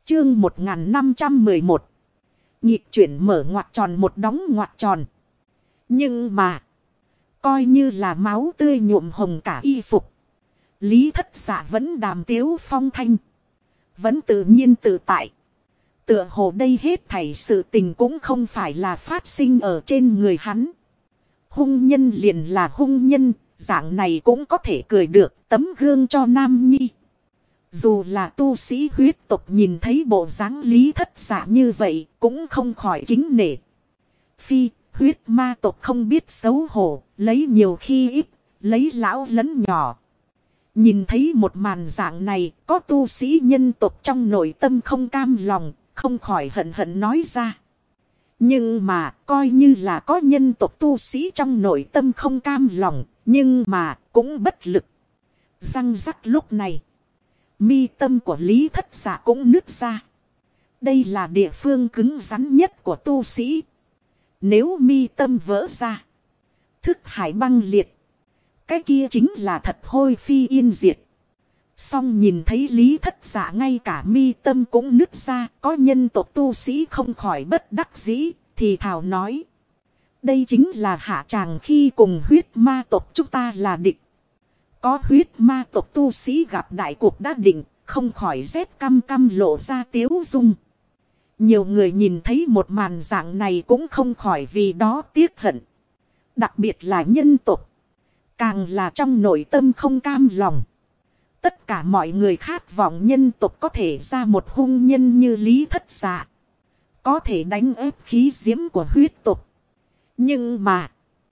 Chương 1511. Nhịp chuyển mở ngoặc tròn một đóng ngoặc tròn. Nhưng mà, coi như là máu tươi nhuộm hồng cả y phục, Lý Thất Dạ vẫn đàm tiếu phong thanh, vẫn tự nhiên tự tại. Tựa hồ đây hết thảy sự tình cũng không phải là phát sinh ở trên người hắn. Hung nhân liền là hung nhân, dạng này cũng có thể cười được, tấm gương cho Nam Nhi. Dù là tu sĩ huyết tộc nhìn thấy bộ dáng Lý Thất Dạ như vậy cũng không khỏi kính nể. Phi, huyết ma tộc không biết xấu hổ, lấy nhiều khi ít, lấy lão lẫn nhỏ. Nhìn thấy một màn dạng này, có tu sĩ nhân tộc trong nội tâm không cam lòng, không khỏi hận hận nói ra. Nhưng mà, coi như là có nhân tộc tu sĩ trong nội tâm không cam lòng, nhưng mà cũng bất lực. Răng rắc lúc này, mi tâm của Lý Thất Dạ cũng nứt ra. Đây là địa phương cứng rắn nhất của tu sĩ. Nếu mi tâm vỡ ra, thức hải băng liệt, cái kia chính là thật hôi phi yên diệt. Song nhìn thấy Lý Thất Dạ ngay cả mi tâm cũng nứt ra, có nhân tộc tu sĩ không khỏi bất đắc dĩ, thì thào nói. Đây chính là hạ tràng khi cùng huyết ma tộc chúng ta là địch. Có huyết ma tộc tu sĩ gặp đại cuộc đã định, không khỏi rét căm căm lộ ra tiếu dung. Nhiều người nhìn thấy một màn dạng này cũng không khỏi vì đó tiếc hận. Đặc biệt là nhân tộc, càng là trong nội tâm không cam lòng. Tất cả mọi người khát vọng nhân tộc có thể ra một hung nhân như Lý Thất Dạ, có thể đánh ép khí diễm của huyết tộc. Nhưng mà,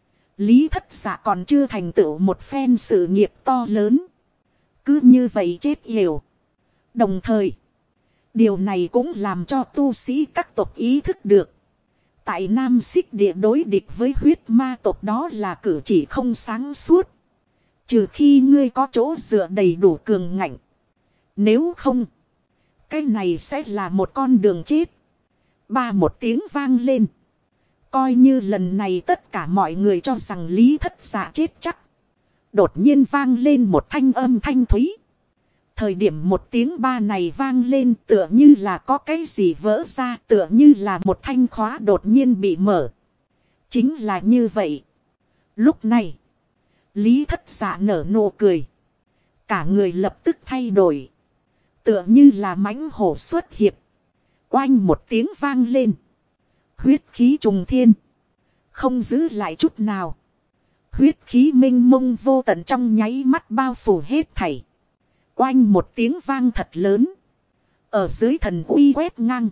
Lý Thất Dạ còn chưa thành tựu một phen sự nghiệp to lớn, cứ như vậy chết yểu. Đồng thời, điều này cũng làm cho tu sĩ các tộc ý thức được, tại Nam Xích Địa đối địch với huyết ma tộc đó là cử chỉ không sáng suốt. Trừ khi ngươi có chỗ dựa đầy đủ cường ngạnh. Nếu không, cái này sẽ là một con đường chết. Ba một tiếng vang lên. Coi như lần này tất cả mọi người cho rằng Lý Thất Dạ chết chắc. Đột nhiên vang lên một thanh âm thanh thúy. Thời điểm một tiếng ba này vang lên tựa như là có cái gì vỡ ra, tựa như là một thanh khóa đột nhiên bị mở. Chính là như vậy. Lúc này, Lý Thất Dạ nở nụ cười. Cả người lập tức thay đổi. Tựa như là mãnh hổ xuất hiệp. Oanh một tiếng vang lên. Huyết khí trùng thiên. Không giữ lại chút nào. Huyết khí minh mông vô tận trong nháy mắt bao phủ hết thảy. Oanh một tiếng vang thật lớn. Ở dưới thần uy quét ngang.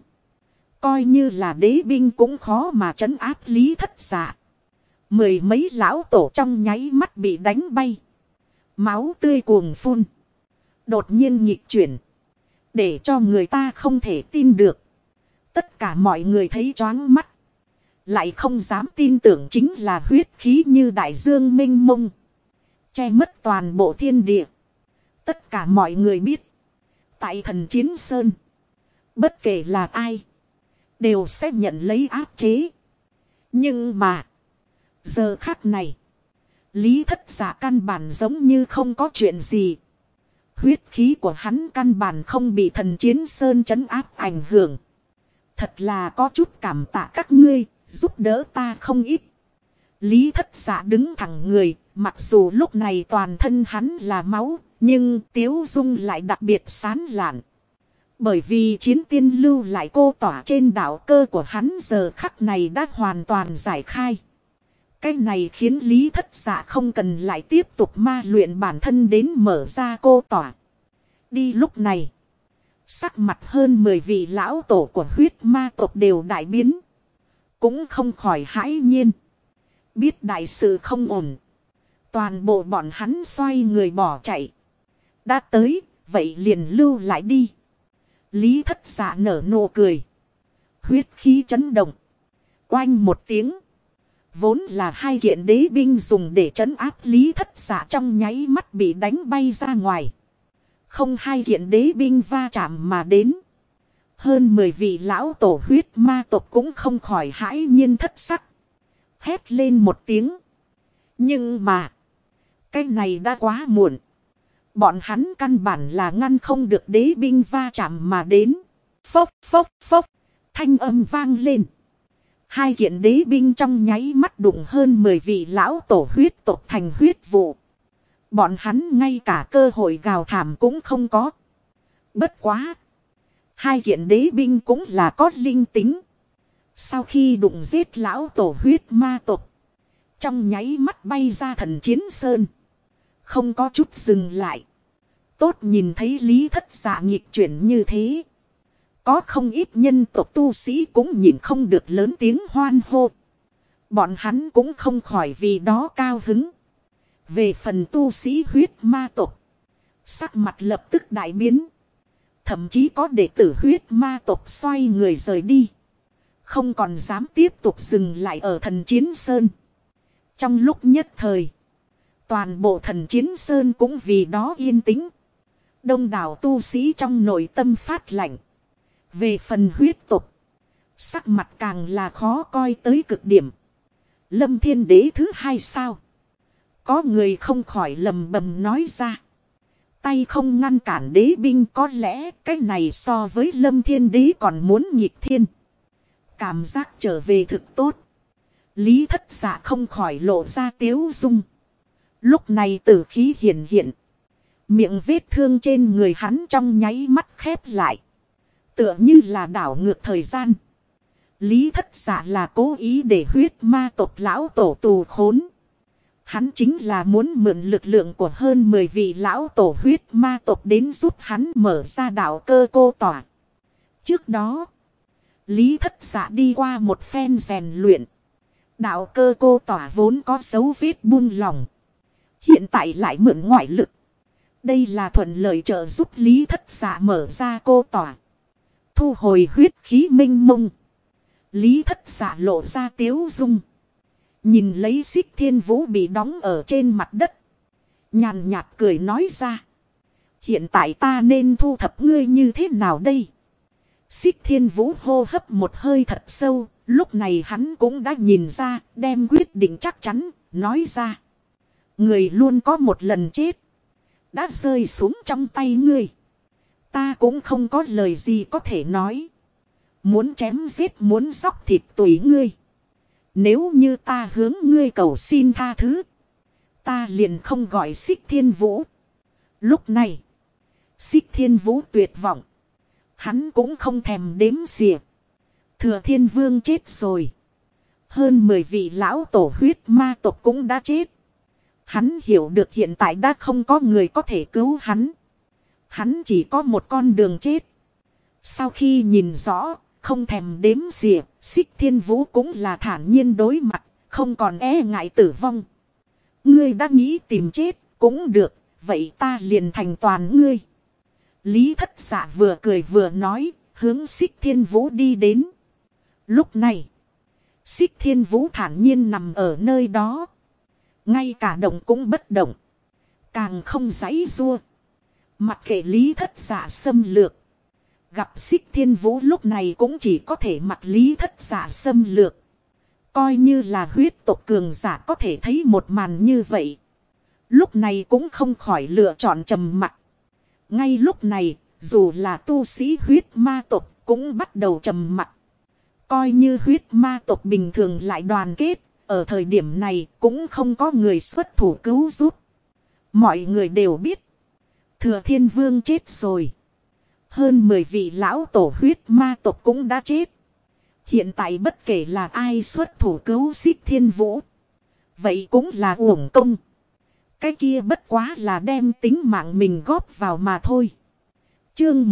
Coi như là đế binh cũng khó mà trấn áp Lý Thất Dạ. Mười mấy lão tổ trong nháy mắt bị đánh bay. Máu tươi cuồng phun. Đột nhiên nghịch chuyển. Để cho người ta không thể tin được. Tất cả mọi người thấy choáng mắt. Lại không dám tin tưởng chính là huyết khí như đại dương mênh mông. Che mất toàn bộ thiên địa. Tất cả mọi người biết. Tại Thần Chiến Sơn, bất kể là ai, đều sẽ nhận lấy áp chế. Nhưng mà, giờ khắc này, Lý Thất Dạ căn bản giống như không có chuyện gì. Huyết khí của hắn căn bản không bị Thần Chiến Sơn trấn áp ảnh hưởng. Thật là có chút cảm tạ các ngươi, giúp đỡ ta không ít. Lý Thất Dạ đứng thẳng người, mặc dù lúc này toàn thân hắn là máu, nhưng tiếu dung lại đặc biệt sán lạn. Bởi vì chiến tiên lưu lại cô tỏa trên đạo cơ của hắn giờ khắc này đã hoàn toàn giải khai. Cái này khiến Lý Thất Dạ không cần lại tiếp tục ma luyện bản thân đến mở ra cô tỏa. Đi lúc này, sắc mặt hơn 10 vị lão tổ của huyết ma tộc đều đại biến. Cũng không khỏi hãi nhiên. Biết đại sự không ổn. Toàn bộ bọn hắn xoay người bỏ chạy. Đã tới, vậy liền lưu lại đi. Lý Thất Dạ nở nụ cười. Huyết khí chấn động. Oanh một tiếng. Vốn là hai kiện đế binh dùng để trấn áp Lý Thất Dạ trong nháy mắt bị đánh bay ra ngoài. Không hai kiện đế binh va chạm mà đến. Hơn 10 vị lão tổ huyết ma tộc cũng không khỏi hãi nhiên thất sắc. Hét lên một tiếng. Nhưng mà, cái này đã quá muộn. Bọn hắn căn bản là ngăn không được đế binh va chạm mà đến. phốc phốc phốc. Thanh âm vang lên. Hai kiện đế binh trong nháy mắt đụng hơn 10 vị lão tổ huyết tộc thành huyết vụ. Bọn hắn ngay cả cơ hội gào thảm cũng không có. Bất quá. Hai kiện đế binh cũng là có linh tính. Sau khi đụng giết lão tổ huyết ma tộc. Trong nháy mắt bay ra thần chiến sơn. Không có chút dừng lại. Tốt nhìn thấy Lý Thất Dạ nghịch chuyển như thế. Có không ít nhân tộc tu sĩ cũng nhìn không được lớn tiếng hoan hô. Bọn hắn cũng không khỏi vì đó cao hứng. Về phần tu sĩ huyết ma tộc. Sắc mặt lập tức đại biến. Thậm chí có đệ tử huyết ma tộc xoay người rời đi. Không còn dám tiếp tục dừng lại ở thần chiến sơn. Trong lúc nhất thời. Toàn bộ thần chiến sơn cũng vì đó yên tĩnh. Đông đảo tu sĩ trong nội tâm phát lạnh. Về phần huyết tục. Sắc mặt càng là khó coi tới cực điểm. Lâm Thiên Đế thứ hai sao? Có người không khỏi lầm bầm nói ra. Tay không ngăn cản đế binh, có lẽ cái này so với Lâm Thiên Đế còn muốn nghịch thiên. Cảm giác trở về thực tốt. Lý Thất Dạ không khỏi lộ ra tiếu dung. Lúc này tử khí hiện hiện. Miệng vết thương trên người hắn trong nháy mắt khép lại. Tựa như là đảo ngược thời gian. Lý Thất Dạ là cố ý để huyết ma tộc lão tổ tù khốn. Hắn chính là muốn mượn lực lượng của hơn 10 vị lão tổ huyết ma tộc đến giúp hắn mở ra đạo cơ cô tỏa. Trước đó, Lý Thất Dạ đi qua một phen rèn luyện. Đạo cơ cô tỏa vốn có dấu vết buông lỏng. Hiện tại lại mượn ngoại lực. Đây là thuận lợi trợ giúp Lý Thất Dạ mở ra cô tỏa. Thu hồi huyết khí minh mông. Lý Thất Dạ lộ ra tiếu dung. Nhìn lấy Xích Thiên Vũ bị đóng ở trên mặt đất. Nhàn nhạt cười nói ra. Hiện tại ta nên thu thập ngươi như thế nào đây? Xích Thiên Vũ hô hấp một hơi thật sâu. Lúc này hắn cũng đã nhìn ra, đem quyết định chắc chắn, nói ra. Người luôn có một lần chết. Đã rơi xuống trong tay ngươi. Ta cũng không có lời gì có thể nói. Muốn chém giết, muốn dóc thịt tùy ngươi. Nếu như ta hướng ngươi cầu xin tha thứ, ta liền không gọi Xích Thiên Vũ. Lúc này, Xích Thiên Vũ tuyệt vọng. Hắn cũng không thèm đếm xỉa. Thừa Thiên Vương chết rồi. Hơn 10 vị lão tổ huyết ma tộc cũng đã chết. Hắn hiểu được hiện tại đã không có người có thể cứu hắn. Hắn chỉ có một con đường chết. Sau khi nhìn rõ, không thèm đếm xỉa, Xích Thiên Vũ cũng là thản nhiên đối mặt, không còn e ngại tử vong. Ngươi đã nghĩ tìm chết, cũng được, vậy ta liền thành toàn ngươi. Lý Thất Dạ vừa cười vừa nói, hướng Xích Thiên Vũ đi đến. Lúc này, Xích Thiên Vũ thản nhiên nằm ở nơi đó. Ngay cả động cũng bất động. Càng không giãy giụa. Mặc kệ Lý Thất Dạ xâm lược. Gặp Xích Thiên Vũ lúc này cũng chỉ có thể mặc Lý Thất Dạ xâm lược. Coi như là huyết tộc cường giả có thể thấy một màn như vậy. Lúc này cũng không khỏi lựa chọn trầm mặc. Ngay lúc này, dù là tu sĩ huyết ma tộc cũng bắt đầu trầm mặc. Coi như huyết ma tộc bình thường lại đoàn kết, ở thời điểm này cũng không có người xuất thủ cứu giúp. Mọi người đều biết, Thừa Thiên Vương chết rồi. Hơn 10 vị lão tổ huyết ma tộc cũng đã chết. Hiện tại bất kể là ai xuất thủ cứu Xích Thiên Vũ, vậy cũng là uổng công. Cái kia bất quá là đem tính mạng mình góp vào mà thôi. Chương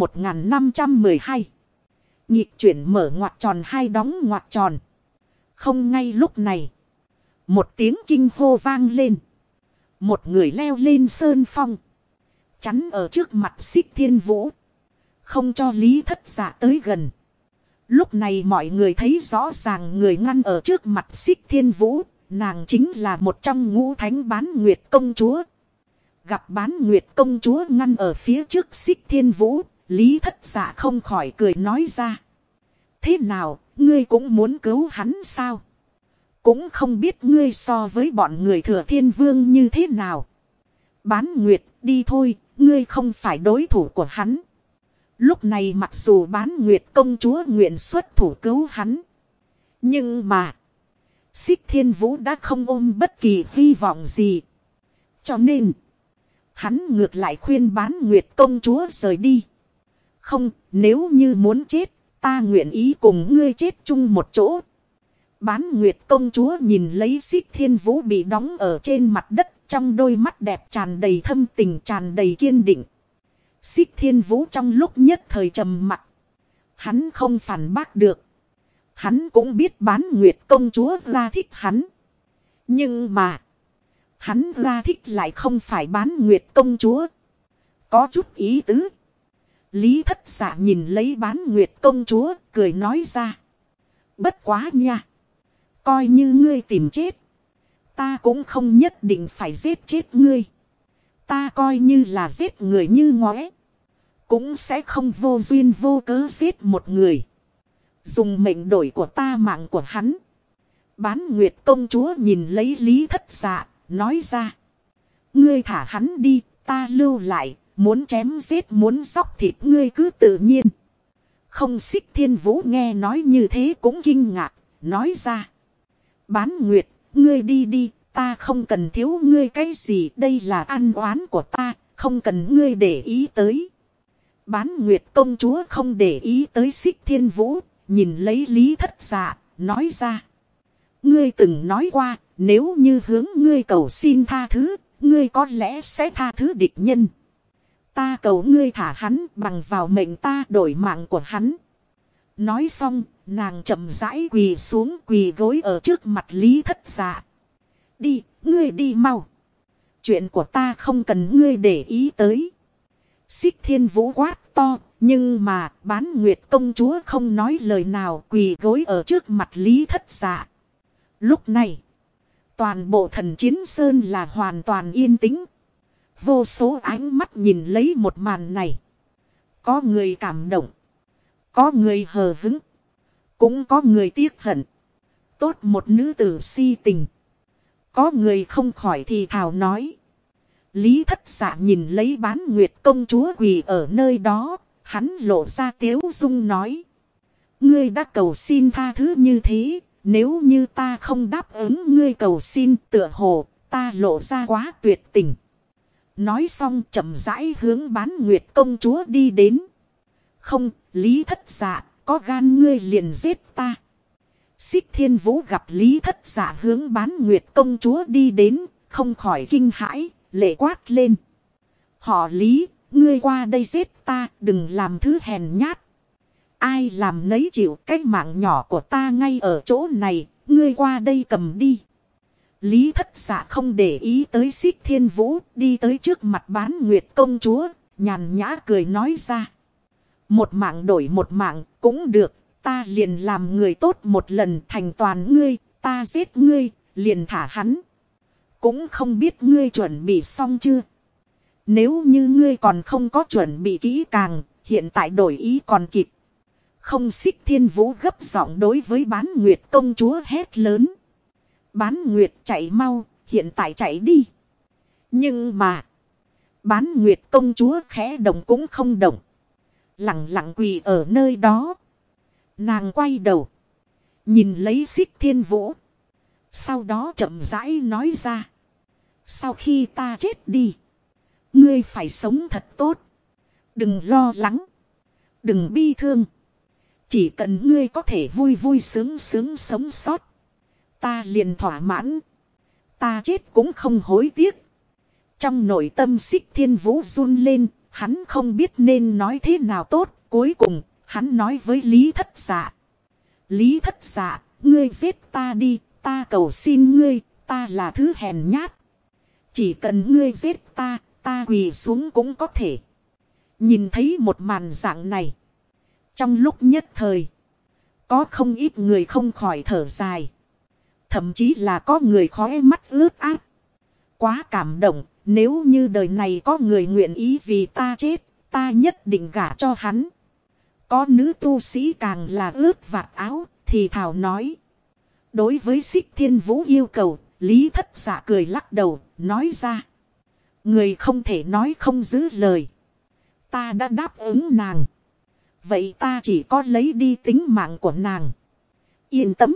1512. Nhịp chuyển mở ngoặc tròn hai đóng ngoặc tròn. Không ngay lúc này, một tiếng kinh hô vang lên. Một người leo lên sơn phong, chắn ở trước mặt Xích Thiên Vũ, không cho Lý Thất Dạ tới gần. Lúc này mọi người thấy rõ ràng người ngăn ở trước mặt Xích Thiên Vũ, nàng chính là một trong ngũ thánh Bán Nguyệt công chúa. Gặp Bán Nguyệt công chúa ngăn ở phía trước Xích Thiên Vũ, Lý Thất Dạ không khỏi cười nói ra. Thế nào, ngươi cũng muốn cứu hắn sao? Cũng không biết ngươi so với bọn người Thừa Thiên Vương như thế nào. Bán Nguyệt, đi thôi, ngươi không phải đối thủ của hắn. Lúc này mặc dù Bán Nguyệt công chúa nguyện xuất thủ cứu hắn. Nhưng mà. Xích Thiên Vũ đã không ôm bất kỳ hy vọng gì. Cho nên. Hắn ngược lại khuyên Bán Nguyệt công chúa rời đi. Không, nếu như muốn chết. Ta nguyện ý cùng ngươi chết chung một chỗ. Bán Nguyệt công chúa nhìn lấy Xích Thiên Vũ bị đóng ở trên mặt đất. Trong đôi mắt đẹp tràn đầy thâm tình, tràn đầy kiên định. Xích Thiên Vũ trong lúc nhất thời trầm mặc. Hắn không phản bác được. Hắn cũng biết Bán Nguyệt công chúa ra thích hắn. Nhưng mà. Hắn ra thích lại không phải Bán Nguyệt công chúa. Có chút ý tứ. Lý Thất Dạ nhìn lấy Bán Nguyệt công chúa, cười nói ra. Bất quá nha. Coi như ngươi tìm chết. Ta cũng không nhất định phải giết chết ngươi. Ta coi như là giết người như ngóe. Cũng sẽ không vô duyên vô cớ giết một người. Dùng mệnh đổi của ta mạng của hắn. Bán Nguyệt công chúa nhìn lấy Lý Thất Dạ, nói ra. Ngươi thả hắn đi, ta lưu lại. Muốn chém giết, muốn xóc thịt ngươi cứ tự nhiên. Không. Xích Thiên Vũ nghe nói như thế cũng kinh ngạc, nói ra. Bán Nguyệt, ngươi đi đi, ta không cần thiếu ngươi cái gì, đây là ăn oán của ta, không cần ngươi để ý tới. Bán Nguyệt công chúa không để ý tới Xích Thiên Vũ, nhìn lấy Lý Thất Dạ, nói ra. Ngươi từng nói qua, nếu như hướng ngươi cầu xin tha thứ, ngươi có lẽ sẽ tha thứ địch nhân. Ta cầu ngươi thả hắn, bằng vào mệnh ta đổi mạng của hắn. Nói xong, nàng chậm rãi quỳ xuống, quỳ gối ở trước mặt Lý Thất Dạ. Đi, ngươi đi mau. Chuyện của ta không cần ngươi để ý tới. Xích Thiên Vũ quát to, nhưng mà Bán Nguyệt công chúa không nói lời nào, quỳ gối ở trước mặt Lý Thất Dạ. Lúc này, toàn bộ Thần Chiến Sơn là hoàn toàn yên tĩnh. Vô số ánh mắt nhìn lấy một màn này. Có người cảm động. Có người hờ hững. Cũng có người tiếc hận. Tốt một nữ tử si tình. Có người không khỏi thì thào nói. Lý Thất Dạ nhìn lấy Bán Nguyệt công chúa quỳ ở nơi đó. Hắn lộ ra tiếu dung nói. Ngươi đã cầu xin tha thứ như thế. Nếu như ta không đáp ứng ngươi cầu xin, tựa hồ ta lộ ra quá tuyệt tình. Nói xong chậm rãi hướng Bán Nguyệt công chúa đi đến. Không, Lý Thất Dạ, có gan ngươi liền giết ta. Xích Thiên Vũ gặp Lý Thất Dạ hướng Bán Nguyệt công chúa đi đến, không khỏi kinh hãi, lệ quát lên. Họ Lý, ngươi qua đây giết ta, đừng làm thứ hèn nhát. Ai làm nấy chịu, cái mạng nhỏ của ta ngay ở chỗ này, ngươi qua đây cầm đi. Lý Thất Dạ không để ý tới Xích Thiên Vũ, đi tới trước mặt Bán Nguyệt công chúa, nhàn nhã cười nói ra. Một mạng đổi một mạng, cũng được, ta liền làm người tốt một lần, thành toàn ngươi, ta giết ngươi, liền thả hắn. Cũng không biết ngươi chuẩn bị xong chưa? Nếu như ngươi còn không có chuẩn bị kỹ càng, hiện tại đổi ý còn kịp. Không. Xích Thiên Vũ gấp giọng đối với Bán Nguyệt công chúa hét lớn. Bán Nguyệt chạy mau, hiện tại chạy đi. Nhưng mà, Bán Nguyệt công chúa khẽ động cũng không động. Lặng lặng quỳ ở nơi đó. Nàng quay đầu, nhìn lấy Xích Thiên Vũ. Sau đó chậm rãi nói ra. Sau khi ta chết đi, ngươi phải sống thật tốt. Đừng lo lắng, đừng bi thương. Chỉ cần ngươi có thể vui vui sướng sướng sống sót, ta liền thỏa mãn. Ta chết cũng không hối tiếc. Trong nội tâm Xích Thiên Vũ run lên. Hắn không biết nên nói thế nào tốt. Cuối cùng hắn nói với Lý Thất Dạ. Lý Thất Dạ, ngươi giết ta đi. Ta cầu xin ngươi, ta là thứ hèn nhát. Chỉ cần ngươi giết ta, ta quỳ xuống cũng có thể. Nhìn thấy một màn dạng này, trong lúc nhất thời, có không ít người không khỏi thở dài. Thậm chí là có người khóe mắt ướt át. Quá cảm động, nếu như đời này có người nguyện ý vì ta chết, ta nhất định gả cho hắn. Có nữ tu sĩ càng là ướt vạt áo, thì thảo nói. Đối với Xích Thiên Vũ yêu cầu, Lý Thất Dạ cười lắc đầu, nói ra. Người không thể nói không giữ lời. Ta đã đáp ứng nàng. Vậy ta chỉ có lấy đi tính mạng của nàng. Yên tâm.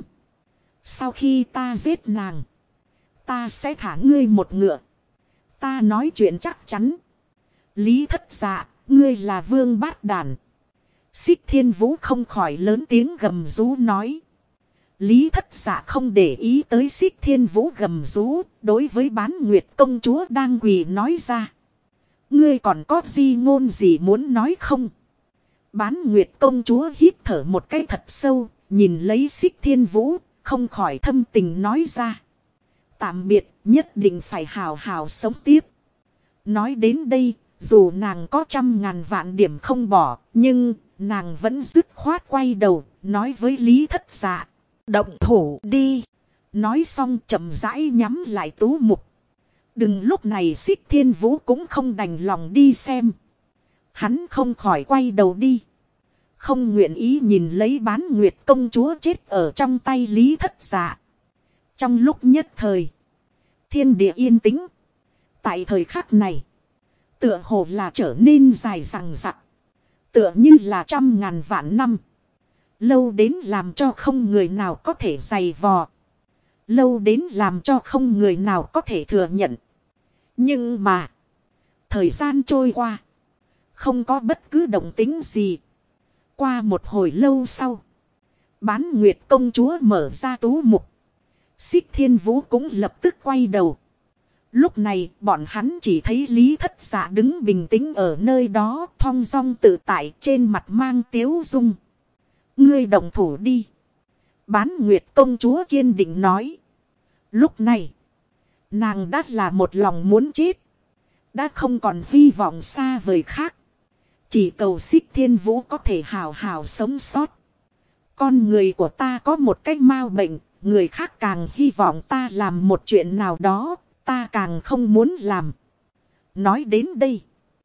Sau khi ta giết nàng, ta sẽ thả ngươi một ngựa. Ta nói chuyện chắc chắn. Lý Thất Dạ, ngươi là vương bát đàn. Xích Thiên Vũ không khỏi lớn tiếng gầm rú nói. Lý Thất Dạ không để ý tới Xích Thiên Vũ gầm rú, đối với Bán Nguyệt công chúa đang quỳ nói ra. Ngươi còn có gì ngôn gì muốn nói không? Bán Nguyệt công chúa hít thở một cái thật sâu, nhìn lấy Xích Thiên Vũ, không khỏi thâm tình nói ra. Tạm biệt, nhất định phải hào hào sống tiếp. Nói đến đây, dù nàng có 100.000 vạn điểm không bỏ, nhưng nàng vẫn dứt khoát quay đầu, nói với Lý Thất Dạ. Động thủ đi. Nói xong chậm rãi nhắm lại tú mục. Đừng lúc này Xích Thiên Vũ cũng không đành lòng đi xem. Hắn không khỏi quay đầu đi. Không nguyện ý nhìn lấy Bán Nguyệt công chúa chết ở trong tay Lý Thất Dạ. Trong lúc nhất thời, thiên địa yên tĩnh. Tại thời khắc này, tựa hồ là trở nên dài dằng dặc. Tựa như là 100.000 vạn năm. Lâu đến làm cho không người nào có thể giày vò. Lâu đến làm cho không người nào có thể thừa nhận. Nhưng mà, thời gian trôi qua, không có bất cứ động tĩnh gì. Qua một hồi lâu sau, Bán Nguyệt công chúa mở ra tú mục. Xích Thiên Vũ cũng lập tức quay đầu. Lúc này bọn hắn chỉ thấy Lý Thất Dạ đứng bình tĩnh ở nơi đó, thong dong tự tại, trên mặt mang tiếu dung. Ngươi động thủ đi. Bán Nguyệt công chúa kiên định nói. Lúc này, nàng đã là một lòng muốn chết. Đã không còn hy vọng xa vời khác. Chỉ cầu Xích Thiên Vũ có thể hào hào sống sót. Con người của ta có một cái mau bệnh. Người khác càng hy vọng ta làm một chuyện nào đó. Ta càng không muốn làm. Nói đến đây,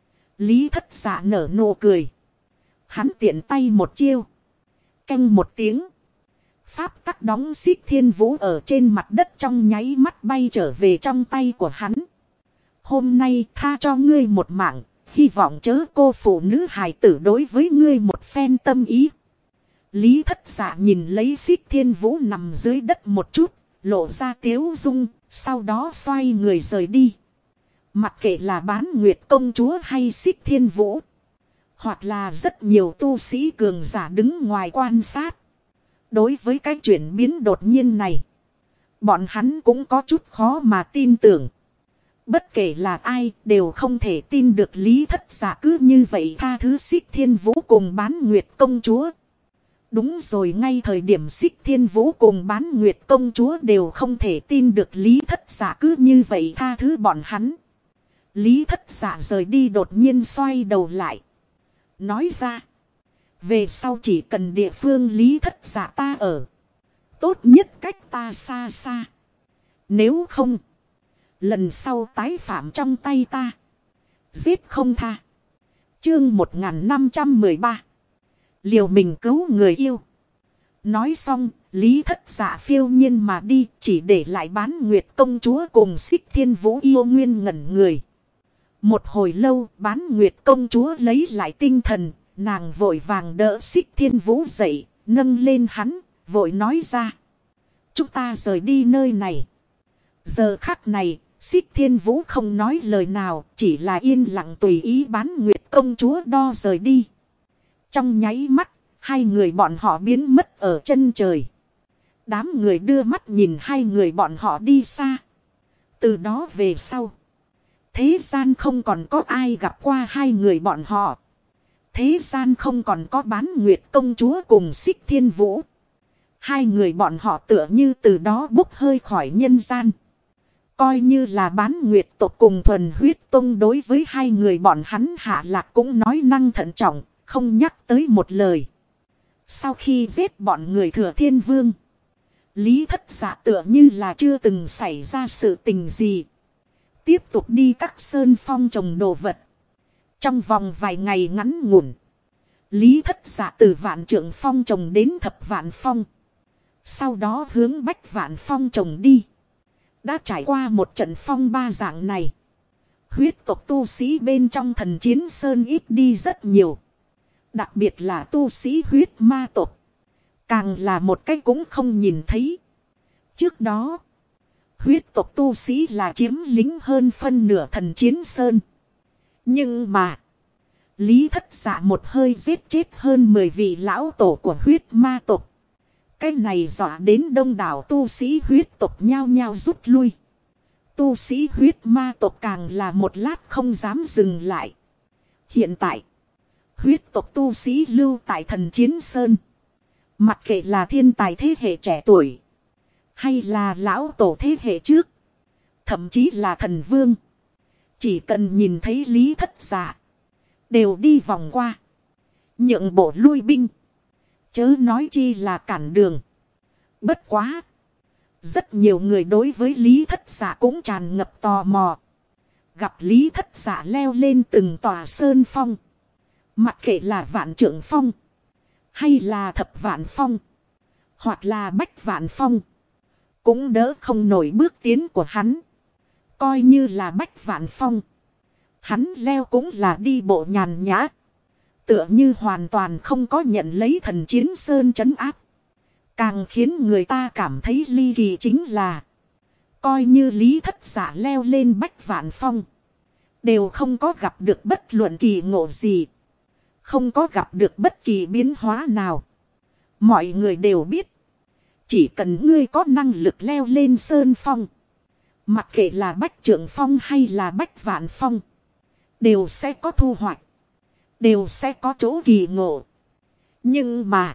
Lý Thất Dạ nở nụ cười. Hắn tiện tay một chiêu. Canh một tiếng. Pháp tắc đóng Xích Thiên Vũ ở trên mặt đất trong nháy mắt bay trở về trong tay của hắn. Hôm nay tha cho ngươi một mạng. Hy vọng chớ cô phụ nữ hài tử đối với ngươi một phen tâm ý. Lý Thất Dạ nhìn lấy Xích Thiên Vũ nằm dưới đất một chút. Lộ ra tiếu dung. Sau đó xoay người rời đi. Mặc kệ là Bán Nguyệt công chúa hay Xích Thiên Vũ. Hoặc là rất nhiều tu sĩ cường giả đứng ngoài quan sát. Đối với cái chuyển biến đột nhiên này, bọn hắn cũng có chút khó mà tin tưởng. Bất kể là ai đều không thể tin được Lý Thất Dạ cứ như vậy tha thứ Xích Thiên Vũ cùng Bán Nguyệt công chúa. Đúng rồi, ngay thời điểm Xích Thiên Vũ cùng Bán Nguyệt công chúa đều không thể tin được Lý Thất Dạ cứ như vậy tha thứ bọn hắn. Lý Thất Dạ rời đi đột nhiên xoay đầu lại. Nói ra, về sau chỉ cần địa phương Lý Thất Dạ ta ở. Tốt nhất cách ta xa xa. Nếu không, lần sau tái phạm trong tay ta. Giết không tha. Chương 1513. Liều mình cứu người yêu. Nói xong, Lý Thất Dạ phiêu nhiên mà đi, chỉ để lại Bán Nguyệt công chúa cùng Xích Thiên Vũ yêu nguyên ngẩn người. Một hồi lâu, Bán Nguyệt công chúa lấy lại tinh thần, nàng vội vàng đỡ Xích Thiên Vũ dậy, nâng lên hắn, vội nói ra. Chúng ta rời đi nơi này. Giờ khắc này, Xích Thiên Vũ không nói lời nào, chỉ là yên lặng tùy ý Bán Nguyệt công chúa đo rời đi. Trong nháy mắt, hai người bọn họ biến mất ở chân trời. Đám người đưa mắt nhìn hai người bọn họ đi xa. Từ đó về sau, thế gian không còn có ai gặp qua hai người bọn họ. Thế gian không còn có Bán Nguyệt công chúa cùng Xích Thiên Vũ. Hai người bọn họ tựa như từ đó bốc hơi khỏi nhân gian. Coi như là Bán Nguyệt tộc cùng Thuần Huyết Tông đối với hai người bọn hắn hạ lạc cũng nói năng thận trọng, không nhắc tới một lời. Sau khi giết bọn người Thừa Thiên Vương, Lý Thất Dạ tựa như là chưa từng xảy ra sự tình gì. Tiếp tục đi các sơn phong trồng đồ vật. Trong vòng vài ngày ngắn ngủn, Lý Thất Dạ từ Vạn Trượng Phong trồng đến Thập Vạn Phong. Sau đó hướng Bách Vạn Phong trồng đi. Đã trải qua một trận phong ba dạng này, huyết tộc tu sĩ bên trong thần chiến sơn ít đi rất nhiều. Đặc biệt là tu sĩ huyết ma tộc. Càng là một cái cũng không nhìn thấy. Trước đó, huyết tộc tu sĩ là chiếm lính hơn phân nửa thần chiến sơn. Nhưng mà, Lý Thất Dạ một hơi giết chết hơn 10 vị lão tổ của huyết ma tộc. Cái này dọa đến đông đảo tu sĩ huyết tộc nhao nhao rút lui. Tu sĩ huyết ma tộc càng là một lát không dám dừng lại. Hiện tại, huyết tộc tu sĩ lưu tại thần chiến sơn. Mặc kệ là thiên tài thế hệ trẻ tuổi, hay là lão tổ thế hệ trước, thậm chí là thần vương. Chỉ cần nhìn thấy Lý Thất Dạ, đều đi vòng qua, nhượng bộ lui binh. Chớ nói chi là cản đường. Bất quá, rất nhiều người đối với Lý Thất Dạ cũng tràn ngập tò mò. Gặp Lý Thất Dạ leo lên từng tòa sơn phong, mặc kệ là vạn trượng phong, hay là thập vạn phong, hoặc là bách vạn phong, cũng đỡ không nổi bước tiến của hắn. Coi như là bách vạn phong, hắn leo cũng là đi bộ nhàn nhã, tựa như hoàn toàn không có nhận lấy thần chiến sơn trấn áp. Càng khiến người ta cảm thấy ly kỳ chính là, coi như Lý Thất Dạ leo lên bách vạn phong, đều không có gặp được bất luận kỳ ngộ gì, không có gặp được bất kỳ biến hóa nào. Mọi người đều biết, chỉ cần ngươi có năng lực leo lên sơn phong, mặc kệ là bách trượng phong hay là bách vạn phong, đều sẽ có thu hoạch, đều sẽ có chỗ kỳ ngộ. Nhưng mà,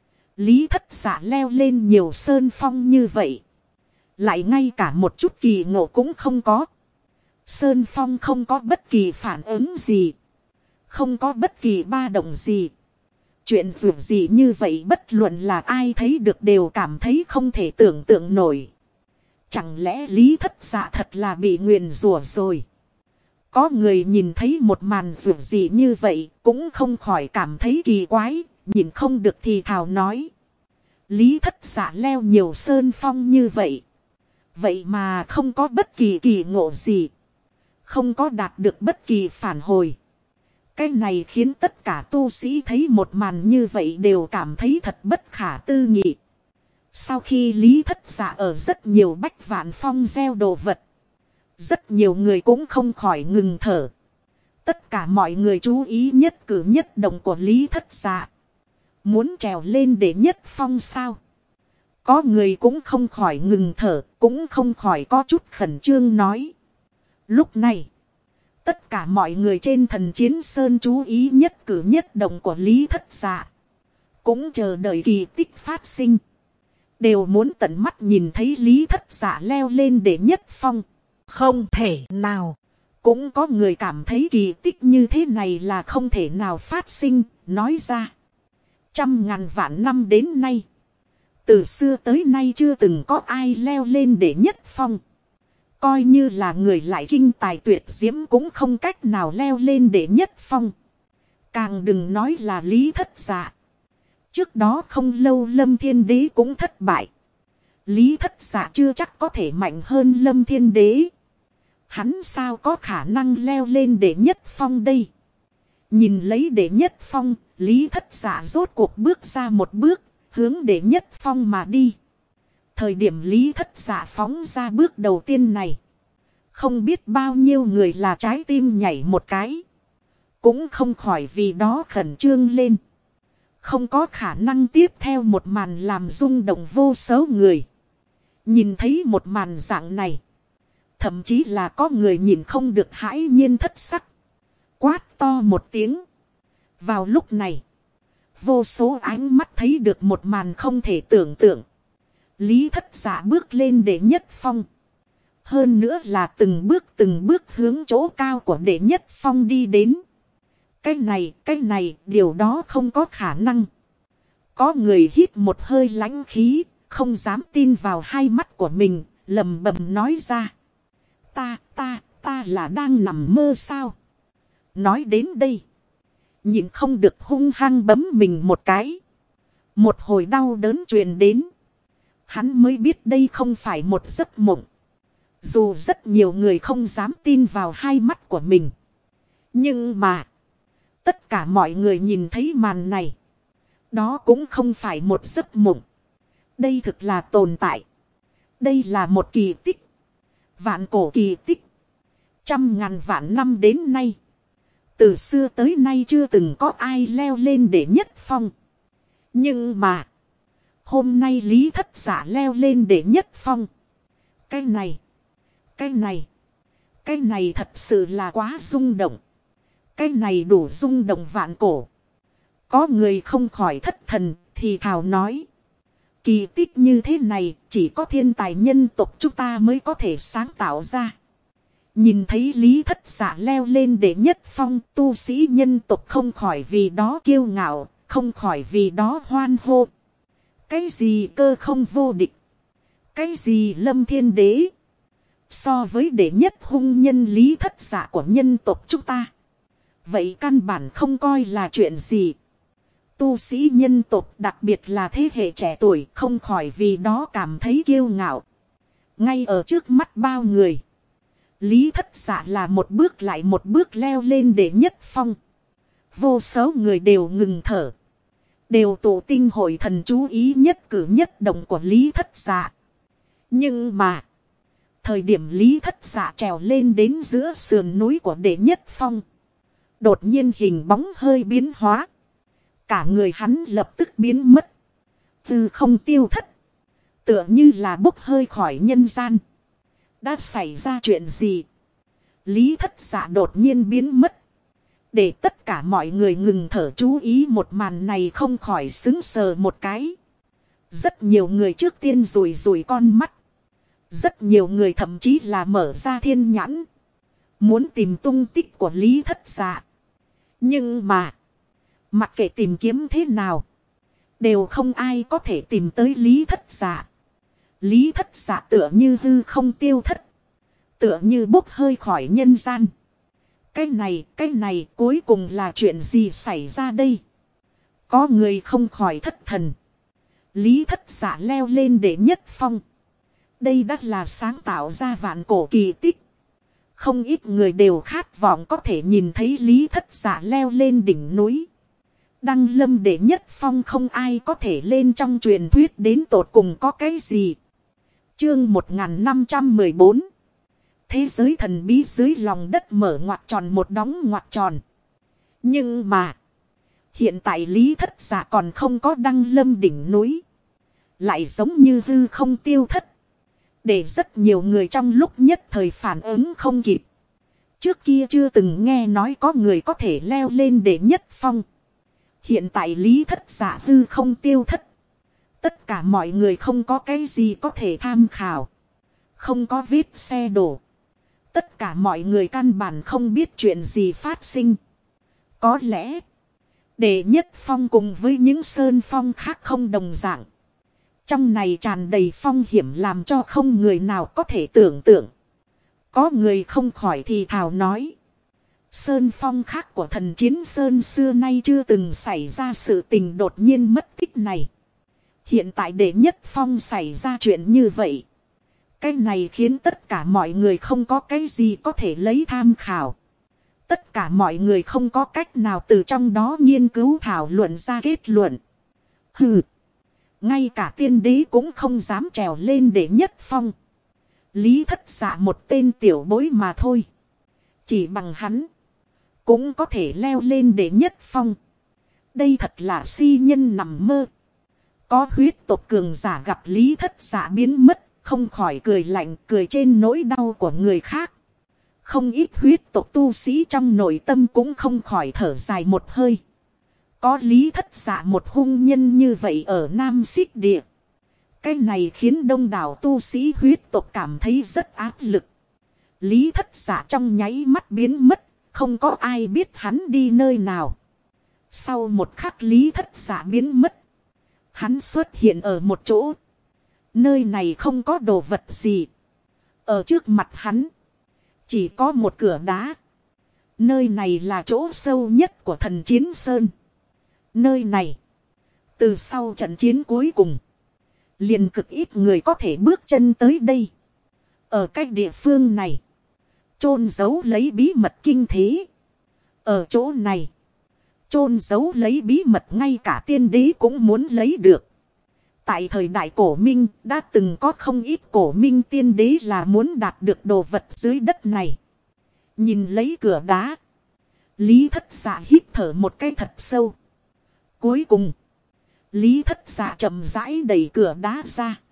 Lý Thất Dạ leo lên nhiều sơn phong như vậy, lại ngay cả một chút kỳ ngộ cũng không có. Sơn phong không có bất kỳ phản ứng gì, không có bất kỳ ba động gì. Chuyện dù gì như vậy bất luận là ai thấy được đều cảm thấy không thể tưởng tượng nổi. Chẳng lẽ Lý Thất Dạ thật là bị nguyền rủa rồi? Có người nhìn thấy một màn dù gì như vậy cũng không khỏi cảm thấy kỳ quái, nhìn không được thì thào nói. Lý Thất Dạ leo nhiều sơn phong như vậy, vậy mà không có bất kỳ kỳ ngộ gì, không có đạt được bất kỳ phản hồi. Cái này khiến tất cả tu sĩ thấy một màn như vậy đều cảm thấy thật bất khả tư nghị. Sau khi Lý Thất Dạ ở rất nhiều bách vạn phong gieo đồ vật, rất nhiều người cũng không khỏi ngừng thở. Tất cả mọi người chú ý nhất cử nhất động của Lý Thất Dạ. Muốn trèo lên để nhất phong sao? Có người cũng không khỏi ngừng thở, cũng không khỏi có chút khẩn trương nói. Lúc này, tất cả mọi người trên thần chiến sơn chú ý nhất cử nhất động của Lý Thất Dạ, cũng chờ đợi kỳ tích phát sinh, đều muốn tận mắt nhìn thấy Lý Thất Dạ leo lên để nhất phong. Không thể nào. Cũng có người cảm thấy kỳ tích như thế này là không thể nào phát sinh, nói ra. Trăm ngàn vạn năm đến nay, từ xưa tới nay chưa từng có ai leo lên để nhất phong. Coi như là người lại kinh tài tuyệt diễm cũng không cách nào leo lên để nhất phong. Càng đừng nói là Lý Thất Dạ. Trước đó không lâu Lâm Thiên Đế cũng thất bại. Lý Thất Dạ chưa chắc có thể mạnh hơn Lâm Thiên Đế. Hắn sao có khả năng leo lên để nhất phong đây? Nhìn lấy để nhất phong, Lý Thất Dạ rốt cuộc bước ra một bước, hướng để nhất phong mà đi. Thời điểm Lý Thất Dạ phóng ra bước đầu tiên này, không biết bao nhiêu người là trái tim nhảy một cái, cũng không khỏi vì đó khẩn trương lên. Không có khả năng tiếp theo một màn làm rung động vô số người. Nhìn thấy một màn dạng này, thậm chí là có người nhìn không được hãi nhiên thất sắc, quát to một tiếng. Vào lúc này, vô số ánh mắt thấy được một màn không thể tưởng tượng. Lý Thất Dạ bước lên để nhất phong, hơn nữa là từng bước hướng chỗ cao của đệ nhất phong đi đến. Cái này, điều đó không có khả năng. Có người hít một hơi lãnh khí, không dám tin vào hai mắt của mình, lầm bầm nói ra. Ta là đang nằm mơ sao? Nói đến đây, nhịn không được hung hăng bấm mình một cái. Một hồi đau đớn truyền đến. Hắn mới biết đây không phải một giấc mộng. Dù rất nhiều người không dám tin vào hai mắt của mình, nhưng mà Tất cả mọi người nhìn thấy màn này. Đó cũng không phải một giấc mộng. Đây thực là tồn tại. Đây là một kỳ tích. Vạn cổ kỳ tích. Trăm ngàn vạn năm đến nay. Từ xưa tới nay chưa từng có ai leo lên để nhất phong. Nhưng mà. Hôm nay Lý Thất Dạ leo lên để nhất phong. Cái này. Cái này thật sự là quá rung động. Cái này đủ rung động vạn cổ. Có người không khỏi thất thần thì thào nói. Kỳ tích như thế này chỉ có thiên tài nhân tộc chúng ta mới có thể sáng tạo ra. Nhìn thấy Lý Thất Dạ leo lên để nhất phong, tu sĩ nhân tộc không khỏi vì đó kiêu ngạo, không khỏi vì đó hoan hô. Cái gì cơ không vô địch? Cái gì lâm thiên đế? So với đệ nhất hung nhân Lý Thất Dạ của nhân tộc chúng ta. Vậy căn bản không coi là chuyện gì. Tu sĩ nhân tộc đặc biệt là thế hệ trẻ tuổi không khỏi vì đó cảm thấy kiêu ngạo. Ngay ở trước mắt bao người. Lý Thất Dạ là một bước lại một bước leo lên để nhất phong. Vô số người đều ngừng thở. Đều tụ tinh hội thần chú ý nhất cử nhất động của Lý Thất Dạ. Nhưng mà. Thời điểm Lý Thất Dạ trèo lên đến giữa sườn núi của đệ nhất phong. Đột nhiên hình bóng hơi biến hóa. Cả người hắn lập tức biến mất. Từ không tiêu thất. Tựa như là bốc hơi khỏi nhân gian. Đã xảy ra chuyện gì? Lý Thất Dạ đột nhiên biến mất. Để tất cả mọi người ngừng thở chú ý một màn này không khỏi sững sờ một cái. Rất nhiều người trước tiên rủi rủi con mắt. Rất nhiều người thậm chí là mở ra thiên nhãn. Muốn tìm tung tích của Lý Thất Dạ. Nhưng mà. Mặc kệ tìm kiếm thế nào. Đều không ai có thể tìm tới Lý Thất Dạ. Lý Thất Dạ tựa như hư không tiêu thất. Tựa như bốc hơi khỏi nhân gian. Cái này cuối cùng là chuyện gì xảy ra đây? Có người không khỏi thất thần. Lý Thất Dạ leo lên để nhất phong. Đây đã là sáng tạo ra vạn cổ kỳ tích. Không ít người đều khát vọng có thể nhìn thấy Lý Thất Dạ leo lên đỉnh núi. Đăng lâm để nhất phong không ai có thể lên trong truyền thuyết đến tột cùng có cái gì. Chương 1514. Thế giới thần bí dưới lòng đất mở ngoặc tròn một đóng ngoặc tròn. Nhưng mà. Hiện tại Lý Thất Dạ còn không có đăng lâm đỉnh núi. Lại giống như hư không tiêu thất. Để rất nhiều người trong lúc nhất thời phản ứng không kịp. Trước kia chưa từng nghe nói có người có thể leo lên để nhất phong. Hiện tại Lý Thất Dạ hư không tiêu thất. Tất cả mọi người không có cái gì có thể tham khảo. Không có vết xe đổ. Tất cả mọi người căn bản không biết chuyện gì phát sinh. Có lẽ. Đệ nhất phong cùng với những sơn phong khác không đồng dạng. Trong này tràn đầy phong hiểm làm cho không người nào có thể tưởng tượng. Có người không khỏi thì thào nói. Sơn phong khác của thần chiến sơn xưa nay chưa từng xảy ra sự tình đột nhiên mất tích này. Hiện tại đệ nhất phong xảy ra chuyện như vậy. Cái này khiến tất cả mọi người không có cái gì có thể lấy tham khảo. Tất cả mọi người không có cách nào từ trong đó nghiên cứu thảo luận ra kết luận. Hừ. Ngay cả tiên đế cũng không dám trèo lên để nhất phong. Lý Thất Dạ một tên tiểu bối mà thôi. Chỉ bằng hắn. Cũng có thể leo lên để nhất phong. Đây thật là si nhân nằm mơ. Có huyết tộc cường giả gặp Lý Thất Dạ biến mất. Không khỏi cười lạnh cười trên nỗi đau của người khác. Không ít huyết tộc tu sĩ trong nội tâm cũng không khỏi thở dài một hơi. Có Lý Thất Dạ một hung nhân như vậy ở Nam Xích Địa. Cái này khiến đông đảo tu sĩ huyết tộc cảm thấy rất áp lực. Lý Thất Dạ trong nháy mắt biến mất. Không có ai biết hắn đi nơi nào. Sau một khắc Lý Thất Dạ biến mất. Hắn xuất hiện ở một chỗ. Nơi này không có đồ vật gì. Ở trước mặt hắn. Chỉ có một cửa đá. Nơi này là chỗ sâu nhất của thần chiến sơn. Nơi này. Từ sau trận chiến cuối cùng. Liền cực ít người có thể bước chân tới đây. Ở cách địa phương này. Chôn giấu lấy bí mật kinh thế. Ở chỗ này. chôn giấu lấy bí mật ngay cả tiên đế cũng muốn lấy được. Tại thời đại cổ minh đã từng có không ít cổ minh tiên đế là muốn đạt được đồ vật dưới đất này. Nhìn lấy cửa đá. Lý Thất Dạ hít thở một cái thật sâu. Cuối cùng. Lý Thất Dạ chậm rãi đẩy cửa đá ra.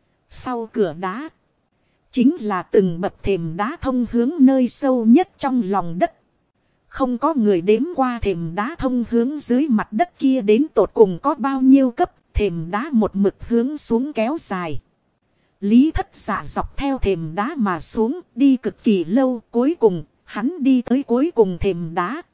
Sau cửa đá. Chính là từng bậc thềm đá thông hướng nơi sâu nhất trong lòng đất. Không có người đếm qua thềm đá thông hướng dưới mặt đất kia đến tột cùng có bao nhiêu cấp. Thềm đá một mực hướng xuống kéo dài. Lý Thất Dạ dọc theo thềm đá mà xuống đi cực kỳ lâu. Cuối cùng hắn đi tới cuối cùng thềm đá.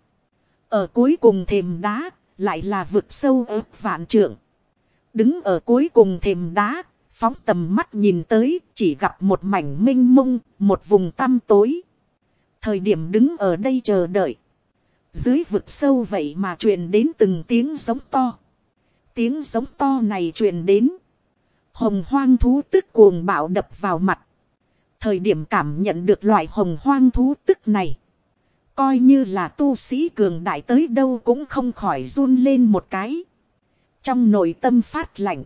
Ở cuối cùng thềm đá lại là vực sâu ước vạn trượng. Đứng ở cuối cùng thềm đá, phóng tầm mắt nhìn tới chỉ gặp một mảnh mênh mông, một vùng tăm tối. Thời điểm đứng ở đây chờ đợi. Dưới vực sâu vậy mà truyền đến từng tiếng giống to. Tiếng giống to này truyền đến. Hồng hoang thú tức cuồng bạo đập vào mặt. Thời điểm cảm nhận được loại hồng hoang thú tức này. Coi như là tu sĩ cường đại tới đâu cũng không khỏi run lên một cái. Trong nội tâm phát lạnh.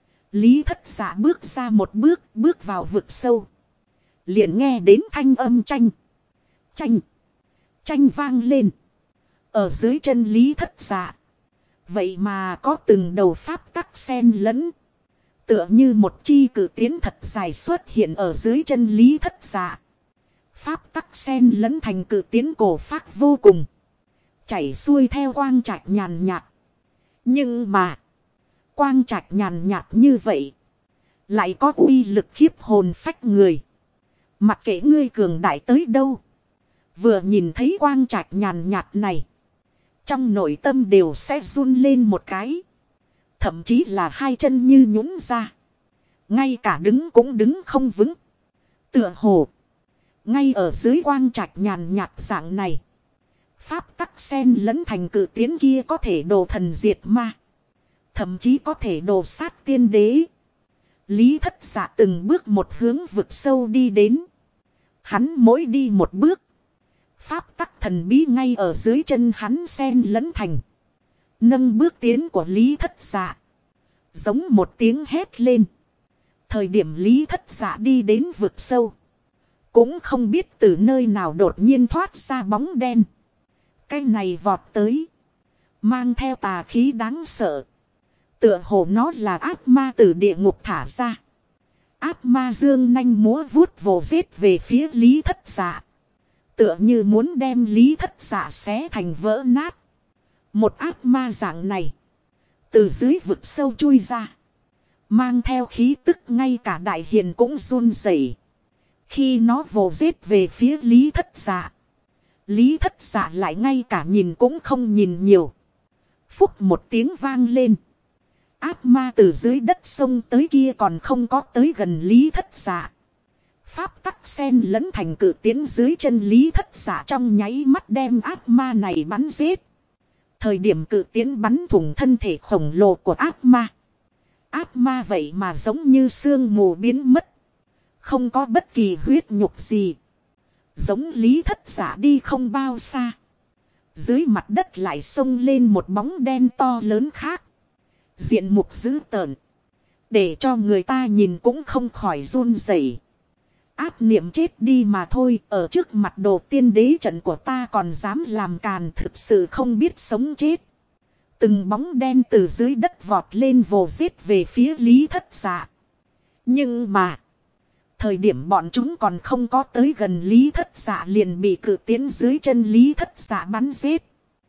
Lý Thất Dạ bước ra một bước, bước vào vực sâu. Liền nghe đến thanh âm chanh. Chanh. Chanh vang lên. Ở dưới chân Lý Thất Dạ. Vậy mà có từng đầu pháp tắc xen lẫn. Tựa như một chi cử tiến thật dài xuất hiện ở dưới chân Lý Thất Dạ. Pháp tắc xen lẫn thành cử tiến cổ phác vô cùng. Chảy xuôi theo quang trạch nhàn nhạt. Nhưng mà. Quang trạch nhàn nhạt như vậy. Lại có uy lực khiếp hồn phách người. Mặc kệ ngươi cường đại tới đâu. Vừa nhìn thấy quang trạch nhàn nhạt này. Trong nội tâm đều sẽ run lên một cái. Thậm chí là hai chân như nhũn ra. Ngay cả đứng cũng đứng không vững. Tựa hồ. Ngay ở dưới quang trạch nhàn nhạt dạng này. Pháp tắc sen lẫn thành cử tiến kia có thể đồ thần diệt ma. Thậm chí có thể đồ sát tiên đế. Lý Thất Dạ từng bước một hướng vực sâu đi đến. Hắn mỗi đi một bước. Pháp tắc thần bí ngay ở dưới chân hắn xen lẫn thành. Nâng bước tiến của Lý Thất Dạ. Giống một tiếng hét lên. Thời điểm Lý Thất Dạ đi đến vực sâu. Cũng không biết từ nơi nào đột nhiên thoát ra bóng đen. Cái này vọt tới. Mang theo tà khí đáng sợ. Tựa hồ nó là ác ma từ địa ngục thả ra. Ác ma dương nanh múa vuốt vồ giết về phía Lý Thất Dạ. Tựa như muốn đem Lý Thất Dạ xé thành vỡ nát. Một ác ma dạng này. Từ dưới vực sâu chui ra. Mang theo khí tức ngay cả đại hiền cũng run rẩy. Khi nó vồ giết về phía Lý Thất Dạ. Lý Thất Dạ lại ngay cả nhìn cũng không nhìn nhiều. Phúc một tiếng vang lên. Ác ma từ dưới đất sông tới kia còn không có tới gần Lý Thất Dạ. Pháp tắc sen lẫn thành cử tiến dưới chân Lý Thất Dạ trong nháy mắt đem ác ma này bắn giết. Thời điểm cử tiến bắn thủng thân thể khổng lồ của ác ma. Ác ma vậy mà giống như sương mù biến mất. Không có bất kỳ huyết nhục gì. Giống Lý Thất Dạ đi không bao xa. Dưới mặt đất lại xông lên một bóng đen to lớn khác. Diện mục dữ tợn. Để cho người ta nhìn cũng không khỏi run rẩy. Ác niệm chết đi mà thôi. Ở trước mặt đồ tiên đế trận của ta còn dám làm càn, thực sự không biết sống chết. Từng bóng đen từ dưới đất vọt lên vồ giết về phía Lý Thất Dạ. Nhưng mà. Thời điểm bọn chúng còn không có tới gần Lý Thất Dạ liền bị cự tiến dưới chân Lý Thất Dạ bắn giết.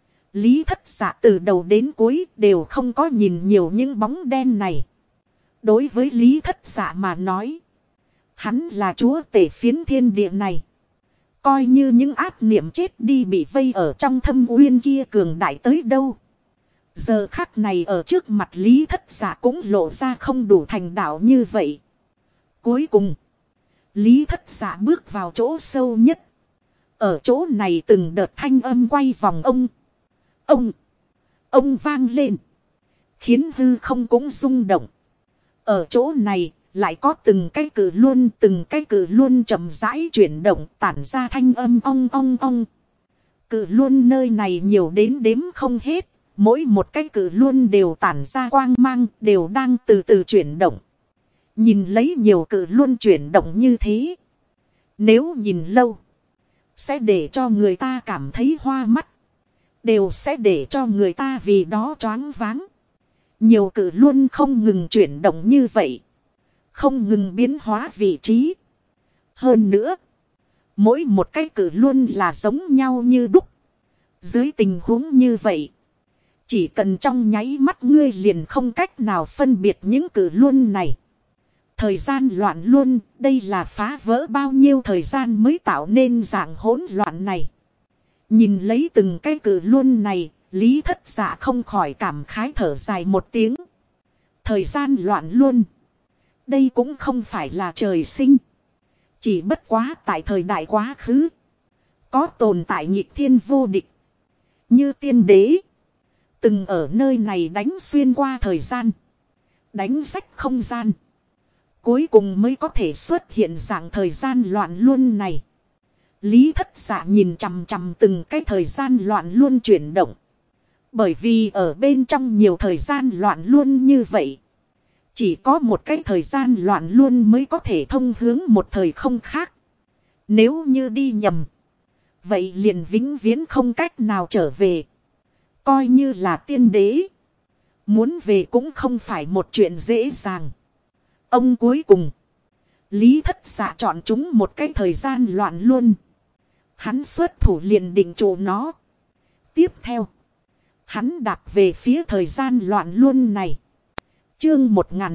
Lý Thất Dạ từ đầu đến cuối đều không có nhìn nhiều những bóng đen này. Đối với Lý Thất Dạ mà nói. Hắn là chúa tể phiến thiên địa này. Coi như những ác niệm chết đi bị vây ở trong thâm uyên kia cường đại tới đâu. Giờ khắc này ở trước mặt Lý Thất Dạ cũng lộ ra không đủ thành đạo như vậy. Cuối cùng. Lý Thất Dạ bước vào chỗ sâu nhất. Ở chỗ này từng đợt thanh âm quay vòng ông vang lên. Khiến hư không cũng rung động. Ở chỗ này lại có từng cái cử luôn chậm rãi chuyển động tản ra thanh âm ong. Cử luôn nơi này nhiều đến đếm không hết. Mỗi một cái cự luôn đều tản ra quang mang, đều đang từ từ chuyển động. Nhìn lấy nhiều cự luôn chuyển động như thế. Nếu nhìn lâu, sẽ để cho người ta cảm thấy hoa mắt. Đều sẽ để cho người ta vì đó choáng váng. Nhiều cự luôn không ngừng chuyển động như vậy. Không ngừng biến hóa vị trí. Hơn nữa, mỗi một cái cự luôn là giống nhau như đúc. Dưới tình huống như vậy, chỉ cần trong nháy mắt ngươi liền không cách nào phân biệt những cự luôn này. Thời gian loạn luôn, đây là phá vỡ bao nhiêu thời gian mới tạo nên dạng hỗn loạn này. Nhìn lấy từng cái cự luôn này, Lý Thất Dạ không khỏi cảm khái thở dài một tiếng. Thời gian loạn luôn. Đây cũng không phải là trời sinh. Chỉ bất quá tại thời đại quá khứ. Có tồn tại nghịch thiên vô địch. Như tiên đế. Từng ở nơi này đánh xuyên qua thời gian. Đánh rách không gian. Cuối cùng mới có thể xuất hiện dạng thời gian loạn luôn này. Lý Thất Dạ nhìn chằm chằm từng cái thời gian loạn luôn chuyển động. Bởi vì ở bên trong nhiều thời gian loạn luôn như vậy. Chỉ có một cái thời gian loạn luôn mới có thể thông hướng một thời không khác. Nếu như đi nhầm, vậy liền vĩnh viễn không cách nào trở về. Coi như là tiên đế. Muốn về cũng không phải một chuyện dễ dàng. Ông cuối cùng, Lý Thất Dạ chọn chúng một cái thời gian loạn luôn. Hắn xuất thủ liền định trụ nó. Tiếp theo, hắn đạp về phía thời gian loạn luôn này. Chương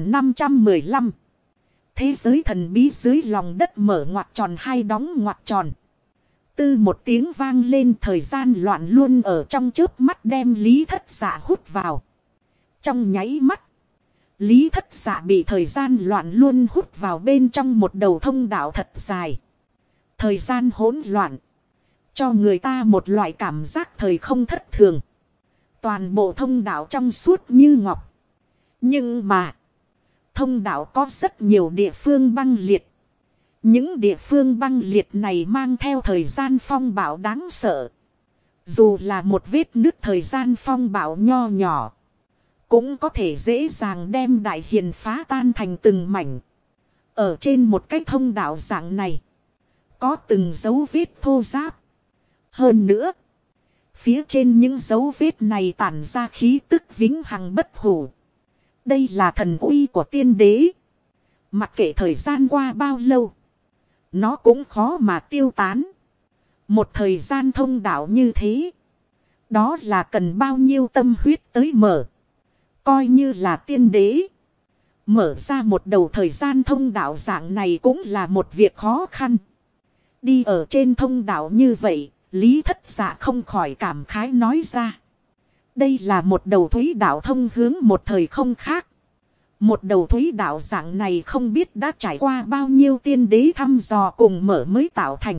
1515. Thế giới thần bí dưới lòng đất mở ngoặc tròn hay đóng ngoặc tròn. Tư một tiếng vang lên, thời gian loạn luôn ở trong chớp mắt đem Lý Thất Dạ hút vào. Trong nháy mắt, Lý Thất Dạ bị thời gian loạn luôn hút vào bên trong một đầu thông đạo thật dài. Thời gian hỗn loạn, cho người ta một loại cảm giác thời không thất thường. Toàn bộ thông đạo trong suốt như ngọc. Nhưng mà, thông đạo có rất nhiều địa phương băng liệt. Những địa phương băng liệt này mang theo thời gian phong bạo đáng sợ. Dù là một vết nứt thời gian phong bạo nho nhỏ, cũng có thể dễ dàng đem đại hiền phá tan thành từng mảnh. Ở trên một cái thông đạo dạng này, có từng dấu vết thô ráp. Hơn nữa, phía trên những dấu vết này tản ra khí tức vĩnh hằng bất hủ. Đây là thần uy của tiên đế. Mặc kệ thời gian qua bao lâu, nó cũng khó mà tiêu tán. Một thời gian thông đạo như thế, đó là cần bao nhiêu tâm huyết tới mở. Coi như là tiên đế, mở ra một đầu thời gian thông đạo dạng này cũng là một việc khó khăn. Đi ở trên thông đạo như vậy, Lý Thất Dạ không khỏi cảm khái nói ra. Đây là một đầu thúy đạo thông hướng một thời không khác. Một đầu thúy đạo dạng này không biết đã trải qua bao nhiêu tiên đế thăm dò cùng mở mới tạo thành.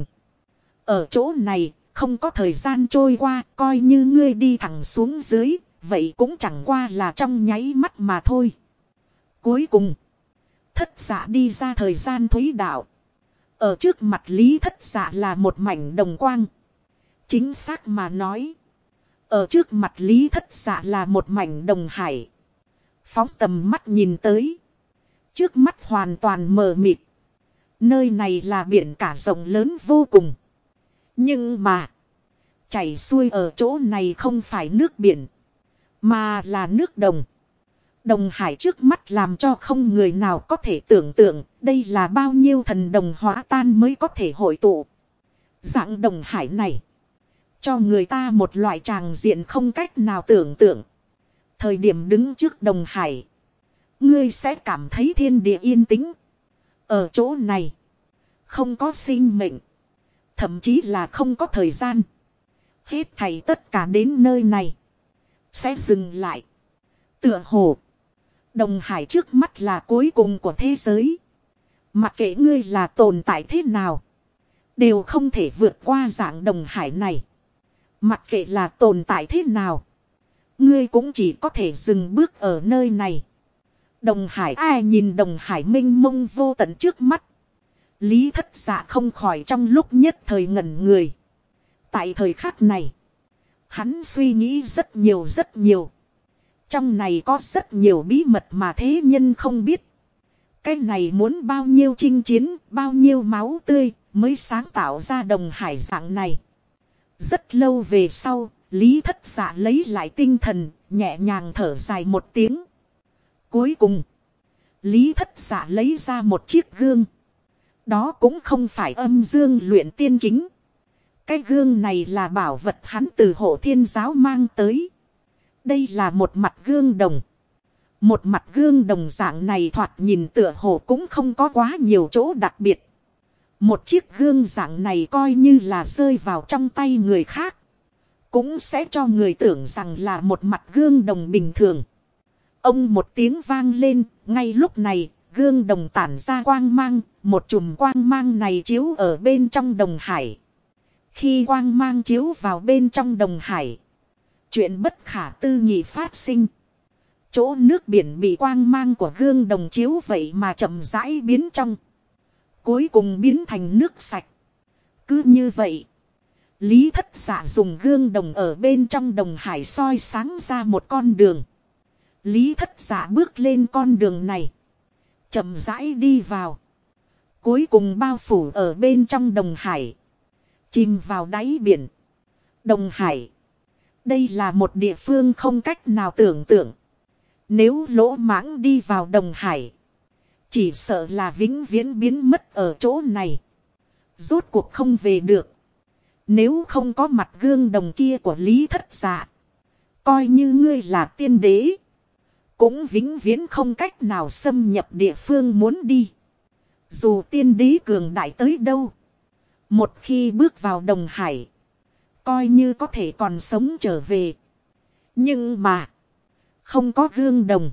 Ở chỗ này, không có thời gian trôi qua, coi như ngươi đi thẳng xuống dưới, vậy cũng chẳng qua là trong nháy mắt mà thôi. Cuối cùng, Thất Dạ đi ra thời gian thúy đạo. Ở trước mặt Lý Thất Dạ là một mảnh đồng quang. Chính xác mà nói, ở trước mặt Lý Thất Dạ là một mảnh đồng hải. Phóng tầm mắt nhìn tới, trước mắt hoàn toàn mờ mịt. Nơi này là biển cả rộng lớn vô cùng. Nhưng mà, chảy xuôi ở chỗ này không phải nước biển, mà là nước đồng. Đồng hải trước mắt làm cho không người nào có thể tưởng tượng đây là bao nhiêu thần đồng hóa tan mới có thể hội tụ. Dạng đồng hải này, cho người ta một loại tràng diện không cách nào tưởng tượng. Thời điểm đứng trước đồng hải, ngươi sẽ cảm thấy thiên địa yên tĩnh. Ở chỗ này, không có sinh mệnh, thậm chí là không có thời gian. Hết thảy tất cả đến nơi này, sẽ dừng lại. Tựa hồ, đồng hải trước mắt là cuối cùng của thế giới. Mặc kệ ngươi là tồn tại thế nào, đều không thể vượt qua dạng đồng hải này. Mặc kệ là tồn tại thế nào, ngươi cũng chỉ có thể dừng bước ở nơi này. Đồng hải, ai nhìn đồng hải mênh mông vô tận trước mắt. Lý Thất Dạ không khỏi trong lúc nhất thời ngẩn người. Tại thời khắc này, Hắn suy nghĩ rất nhiều rất nhiều. Trong này có rất nhiều bí mật mà thế nhân không biết. Cái này muốn bao nhiêu chinh chiến, bao nhiêu máu tươi mới sáng tạo ra Đồng Hải dạng này. Rất lâu về sau, Lý Thất Dạ lấy lại tinh thần, nhẹ nhàng thở dài một tiếng. Cuối cùng, Lý Thất Dạ lấy ra một chiếc gương. Đó cũng không phải âm dương luyện tiên kính. Cái gương này là bảo vật hắn từ Hộ Thiên Giáo mang tới. Đây là một mặt gương đồng. Một mặt gương đồng dạng này thoạt nhìn tựa hồ cũng không có quá nhiều chỗ đặc biệt. Một chiếc gương dạng này coi như là rơi vào trong tay người khác. Cũng sẽ cho người tưởng rằng là một mặt gương đồng bình thường. Ông một tiếng vang lên, ngay lúc này, gương đồng tản ra quang mang, một chùm quang mang này chiếu ở bên trong đồng hải. Khi quang mang chiếu vào bên trong đồng hải, chuyện bất khả tư nghị phát sinh. Chỗ nước biển bị quang mang của gương đồng chiếu vậy mà chậm rãi biến trong. Cuối cùng biến thành nước sạch. Cứ như vậy, Lý Thất Dạ dùng gương đồng ở bên trong đồng hải soi sáng ra một con đường. Lý Thất Dạ bước lên con đường này, chậm rãi đi vào. Cuối cùng bao phủ ở bên trong đồng hải, chìm vào đáy biển. Đồng hải, đây là một địa phương không cách nào tưởng tượng. Nếu lỗ mãng đi vào đồng hải, chỉ sợ là vĩnh viễn biến mất ở chỗ này. Rốt cuộc không về được. Nếu không có mặt gương đồng kia của Lý Thất Dạ, coi như ngươi là tiên đế, cũng vĩnh viễn không cách nào xâm nhập địa phương muốn đi. Dù tiên đế cường đại tới đâu, một khi bước vào đồng hải, coi như có thể còn sống trở về. Nhưng mà, không có gương đồng,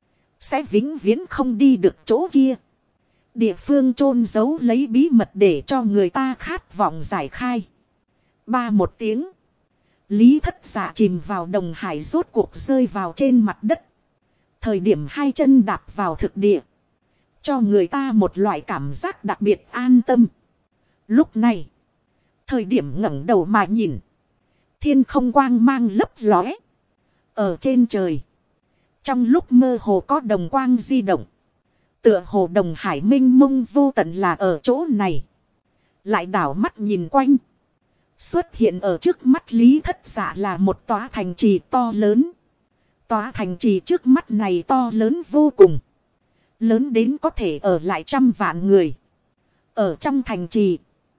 sẽ vĩnh viễn không đi được chỗ kia. Địa phương chôn giấu lấy bí mật để cho người ta khát vọng giải khai. Ba một tiếng, Lý Thất Dạ chìm vào đồng hải rốt cuộc rơi vào trên mặt đất. Thời điểm hai chân đạp vào thực địa, cho người ta một loại cảm giác đặc biệt an tâm. Lúc này, thời điểm ngẩng đầu mà nhìn, thiên không quang mang lấp lóe. Ở trên trời, trong lúc mơ hồ có đồng quang di động. Tựa hồ đồng hải mênh mông vô tận là ở chỗ này. Lại đảo mắt nhìn quanh. Xuất hiện ở trước mắt Lý Thất Dạ là một tòa thành trì to lớn. Tòa thành trì trước mắt này to lớn vô cùng. Lớn đến có thể ở lại 100 vạn người. Ở trong thành trì,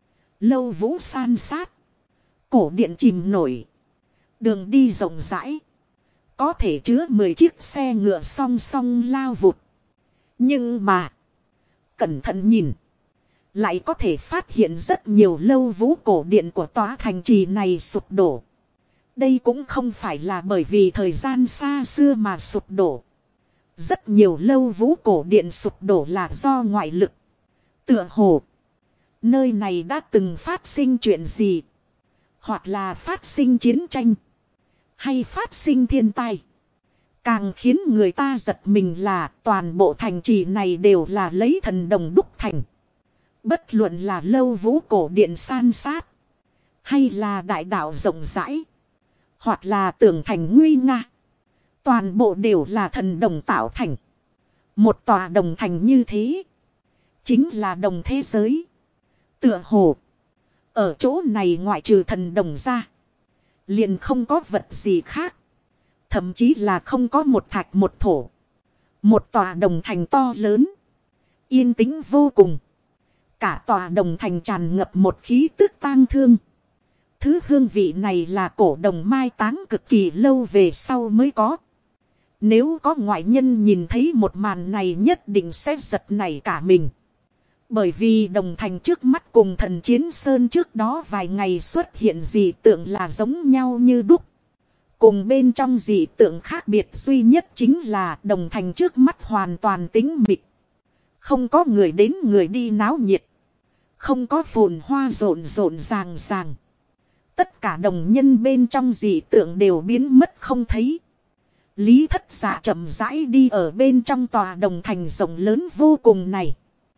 lâu vũ san sát, cổ điện chìm nổi, đường đi rộng rãi, có thể chứa 10 chiếc xe ngựa song song lao vụt. Nhưng mà, cẩn thận nhìn, lại có thể phát hiện rất nhiều lâu vũ cổ điện của tòa thành trì này sụp đổ. Đây cũng không phải là bởi vì thời gian xa xưa mà sụp đổ. Rất nhiều lâu vũ cổ điện sụp đổ là do ngoại lực. Tựa hồ, nơi này đã từng phát sinh chuyện gì? Hoặc là phát sinh chiến tranh, hay phát sinh thiên tai. Càng khiến người ta giật mình là toàn bộ thành trì này đều là lấy thần đồng đúc thành. Bất luận là lâu vũ cổ điện san sát, hay là đại đạo rộng rãi, hoặc là tường thành nguy nga, toàn bộ đều là thần đồng tạo thành. Một tòa đồng thành như thế, chính là đồng thế giới. Tựa hồ, ở chỗ này ngoại trừ thần đồng ra, liền không có vật gì khác. Thậm chí là không có một thạch một thổ. Một tòa đồng thành to lớn, yên tĩnh vô cùng. Cả tòa đồng thành tràn ngập một khí tức tang thương. Thứ hương vị này là cổ đồng mai táng cực kỳ lâu về sau mới có. Nếu có ngoại nhân nhìn thấy một màn này nhất định sẽ giật nảy cả mình. Bởi vì đồng thành trước mắt cùng thần chiến sơn trước đó vài ngày xuất hiện dị tượng là giống nhau như đúc. Cùng bên trong dị tượng khác biệt duy nhất chính là đồng thành trước mắt hoàn toàn tĩnh mịch. Không có người đến người đi náo nhiệt. Không có phồn hoa rộn rộn ràng ràng. Tất cả đồng nhân bên trong dị tượng đều biến mất không thấy. Lý Thất Dạ chậm rãi đi ở bên trong tòa đồng thành rộng lớn vô cùng này.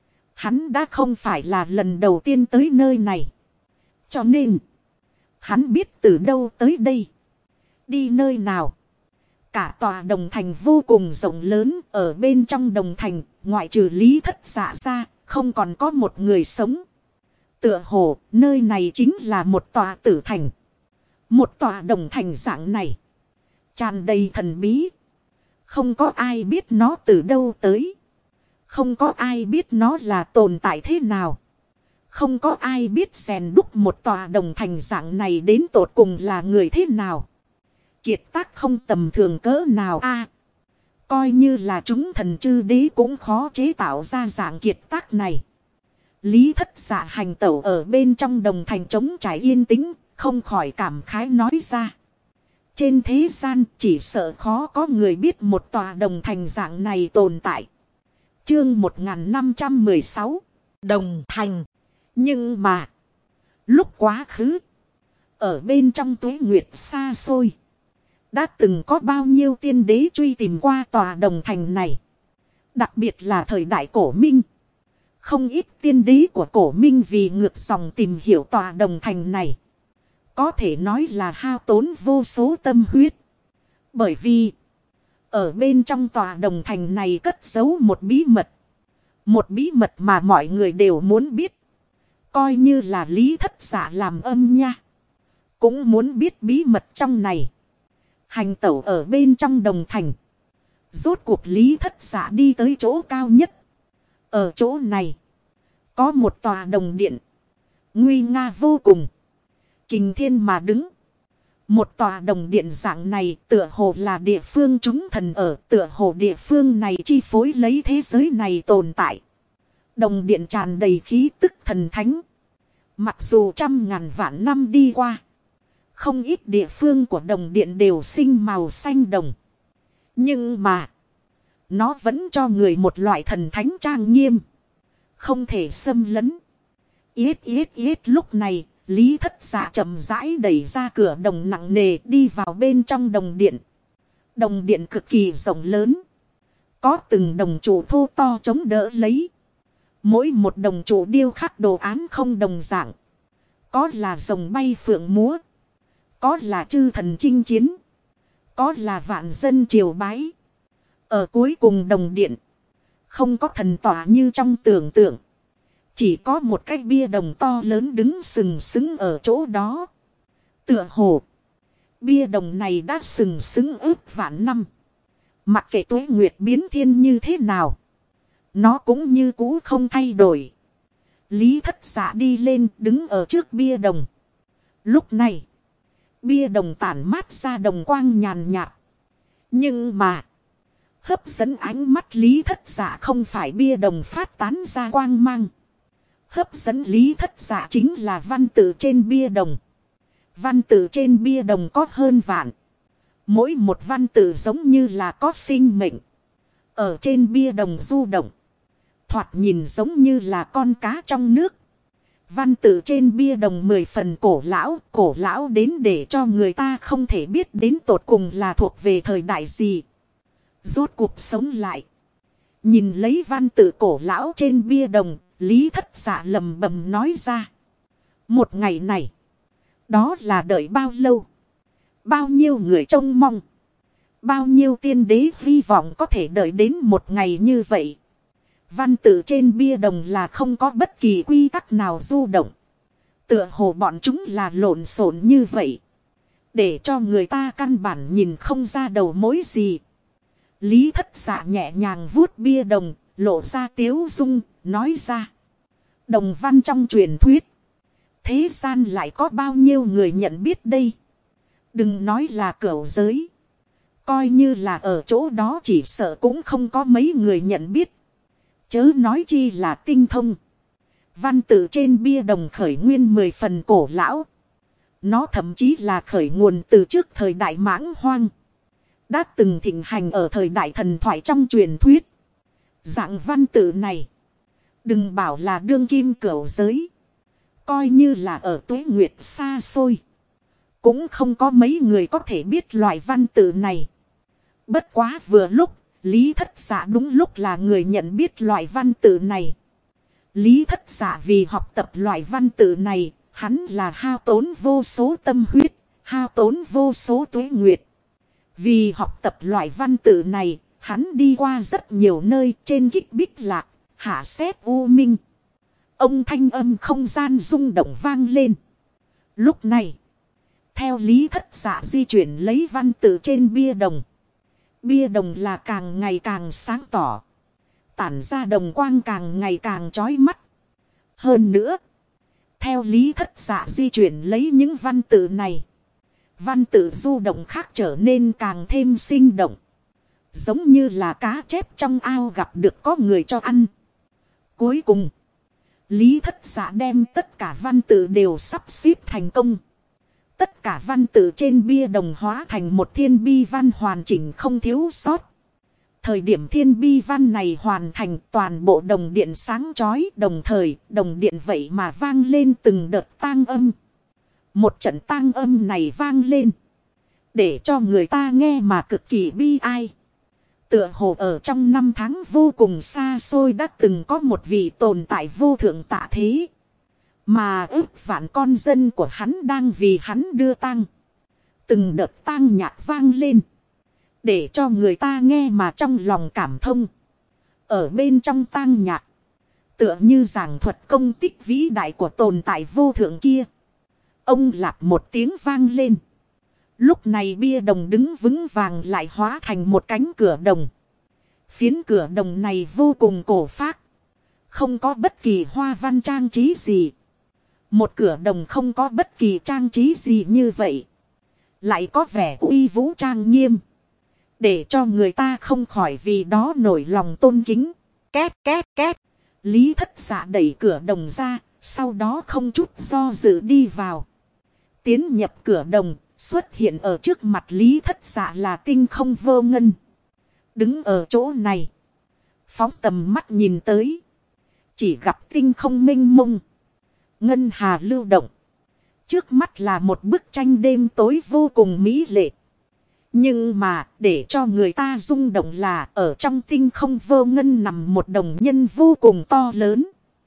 Hắn đã không phải là lần đầu tiên tới nơi này. Cho nên, hắn biết từ đâu tới đây. Đi nơi nào? Cả tòa đồng thành vô cùng rộng lớn. Ở bên trong đồng thành, ngoại trừ Lý Thất Dạ ra, không còn có một người sống. Tựa hồ, nơi này chính là một tòa tử thành. Một tòa đồng thành dạng này, tràn đầy thần bí. Không có ai biết nó từ đâu tới. Không có ai biết nó là tồn tại thế nào. Không có ai biết rèn đúc một tòa đồng thành dạng này đến tột cùng là người thế nào. Kiệt tác không tầm thường cỡ nào a. Coi như là chúng thần chư đế cũng khó chế tạo ra dạng kiệt tác này. Lý Thất Dạ hành tẩu ở bên trong đồng thành trống trải yên tĩnh, không khỏi cảm khái nói ra. Trên thế gian chỉ sợ khó có người biết một tòa đồng thành dạng này tồn tại. Chương 1516 Đồng thành. Nhưng mà lúc quá khứ, ở bên trong tuế nguyệt xa xôi, đã từng có bao nhiêu tiên đế truy tìm qua tòa đồng thành này. Đặc biệt là thời đại cổ minh. Không ít tiên đế của cổ minh vì ngược dòng tìm hiểu tòa đồng thành này. Có thể nói là hao tốn vô số tâm huyết. Bởi vì ở bên trong tòa đồng thành này cất giấu một bí mật. Một bí mật mà mọi người đều muốn biết. Coi như là Lý Thất Dạ làm âm nha, cũng muốn biết bí mật trong này. Hành tẩu ở bên trong đồng thành, rốt cuộc Lý Thất Dạ đi tới chỗ cao nhất. Ở chỗ này có một tòa đồng điện, nguy nga vô cùng, kình thiên mà đứng. Một tòa đồng điện dạng này tựa hồ là địa phương chúng thần ở, tựa hồ địa phương này chi phối lấy thế giới này tồn tại. Đồng điện tràn đầy khí tức thần thánh. Mặc dù trăm ngàn vạn năm đi qua, không ít địa phương của đồng điện đều sinh màu xanh đồng. Nhưng mà nó vẫn cho người một loại thần thánh trang nghiêm, không thể xâm lấn. Yết lúc này Lý Thất Dạ chậm rãi đẩy ra cửa đồng nặng nề đi vào bên trong đồng điện. Đồng điện cực kỳ rộng lớn, có từng đồng trụ thô to chống đỡ lấy. Mỗi một đồng trụ điêu khắc đồ án không đồng dạng. Có là rồng bay phượng múa, có là chư thần chinh chiến, có là vạn dân triều bái. Ở cuối cùng đồng điện, không có thần tỏa như trong tưởng tượng. Chỉ có một cái bia đồng to lớn đứng sừng sững ở chỗ đó. Tựa hồ bia đồng này đã sừng sững ước vạn năm. Mặc kệ tuế nguyệt biến thiên như thế nào, nó cũng như cũ không thay đổi. Lý Thất Dạ đi lên đứng ở trước bia đồng. Lúc này bia đồng tản mát ra đồng quang nhàn nhạt. Nhưng mà hấp dẫn ánh mắt Lý Thất Dạ không phải bia đồng phát tán ra quang mang. Hấp dẫn Lý Thất Dạ chính là văn tự trên bia đồng. Văn tự trên bia đồng có hơn vạn. Mỗi một văn tự giống như là có sinh mệnh. Ở trên bia đồng du động, thoạt nhìn giống như là con cá trong nước. Văn tự trên bia đồng 10 phần cổ lão đến để cho người ta không thể biết đến tột cùng là thuộc về thời đại gì. Rốt cuộc sống lại, nhìn lấy văn tự cổ lão trên bia đồng, Lý Thất Dạ lầm bầm nói ra. Một ngày này, đó là đợi bao lâu? Bao nhiêu người trông mong? Bao nhiêu tiên đế hy vọng có thể đợi đến một ngày như vậy? Văn tự trên bia đồng là không có bất kỳ quy tắc nào du động. Tựa hồ bọn chúng là lộn xộn như vậy, để cho người ta căn bản nhìn không ra đầu mối gì. Lý Thất Dạ nhẹ nhàng vuốt bia đồng, lộ ra tiếu dung, nói ra. Đồng văn trong truyền thuyết, thế gian lại có bao nhiêu người nhận biết đây? Đừng nói là cửu giới, coi như là ở chỗ đó chỉ sợ cũng không có mấy người nhận biết. Chớ nói chi là tinh thông. Văn tự trên bia đồng khởi nguyên 10 phần cổ lão. Nó thậm chí là khởi nguồn từ trước thời đại Mãng Hoang, đã từng thịnh hành ở thời đại thần thoại trong truyền thuyết. Dạng văn tự này, đừng bảo là đương kim cửu giới, coi như là ở tuế nguyệt xa xôi, cũng không có mấy người có thể biết loại văn tự này. Bất quá vừa lúc, Lý Thất Dạ đúng lúc là người nhận biết loại văn tự này. Lý Thất Dạ vì học tập loại văn tự này, hắn là hao tốn vô số tâm huyết, hao tốn vô số tuế nguyệt. Vì học tập loại văn tự này, hắn đi qua rất nhiều nơi trên Kích Bích Lạc, hạ xét U Minh. Ông thanh âm không gian rung động vang lên. Lúc này, theo Lý Thất Dạ di chuyển lấy văn tự trên bia đồng. Bia đồng là càng ngày càng sáng tỏ. Tản ra đồng quang càng ngày càng chói mắt. Hơn nữa, theo Lý Thất Dạ di chuyển lấy những văn tự này. Văn tự du động khác trở nên càng thêm sinh động. Giống như là cá chép trong ao gặp được có người cho ăn. Cuối cùng, Lý Thất Dạ đem tất cả văn tự đều sắp xếp thành công. Tất cả văn tự trên bia đồng hóa thành một thiên bi văn hoàn chỉnh không thiếu sót. Thời điểm thiên bi văn này hoàn thành, toàn bộ đồng điện sáng chói, đồng thời đồng điện vậy mà vang lên từng đợt tang âm. Một trận tang âm này vang lên, để cho người ta nghe mà cực kỳ bi ai. Tựa hồ ở trong năm tháng vô cùng xa xôi đã từng có một vị tồn tại vô thượng tạ thế. Mà ước vạn con dân của hắn đang vì hắn đưa tang. Từng đợt tang nhạc vang lên, để cho người ta nghe mà trong lòng cảm thông. Ở bên trong tang nhạc, tựa như giảng thuật công tích vĩ đại của tồn tại vô thượng kia. Ông lạp một tiếng vang lên. Lúc này bia đồng đứng vững vàng lại hóa thành một cánh cửa đồng. Phiến cửa đồng này vô cùng cổ phác. Không có bất kỳ hoa văn trang trí gì. Một cửa đồng không có bất kỳ trang trí gì như vậy. Lại có vẻ uy vũ trang nghiêm. Để cho người ta không khỏi vì đó nổi lòng tôn kính. Két két két. Lý Thất Dạ đẩy cửa đồng ra. Sau đó không chút do dự đi vào. Tiến nhập cửa đồng. Xuất hiện ở trước mặt Lý Thất Dạ là Tinh Không Vô Ngân. Đứng ở chỗ này, phóng tầm mắt nhìn tới, chỉ gặp tinh không mênh mông, ngân hà lưu động. Trước mắt là một bức tranh đêm tối vô cùng mỹ lệ. Nhưng mà để cho người ta rung động là ở trong tinh không vô ngân nằm một đồng nhân vô cùng to lớn.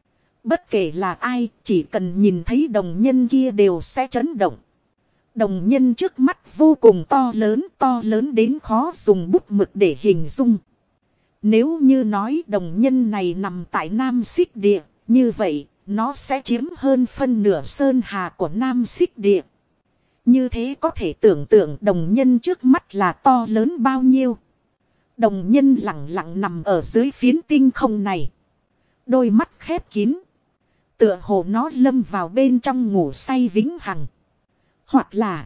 Bất kể là ai, chỉ cần nhìn thấy đồng nhân kia đều sẽ chấn động. Đồng nhân trước mắt vô cùng to lớn đến khó dùng bút mực để hình dung. Nếu như nói đồng nhân này nằm tại Nam Xích Địa, như vậy nó sẽ chiếm hơn phân nửa sơn hà của Nam Xích Địa. Như thế có thể tưởng tượng đồng nhân trước mắt là to lớn bao nhiêu. Đồng nhân lặng lặng nằm ở dưới phiến tinh không này. Đôi mắt khép kín. Tựa hồ nó lâm vào bên trong ngủ say vĩnh hằng. Hoặc là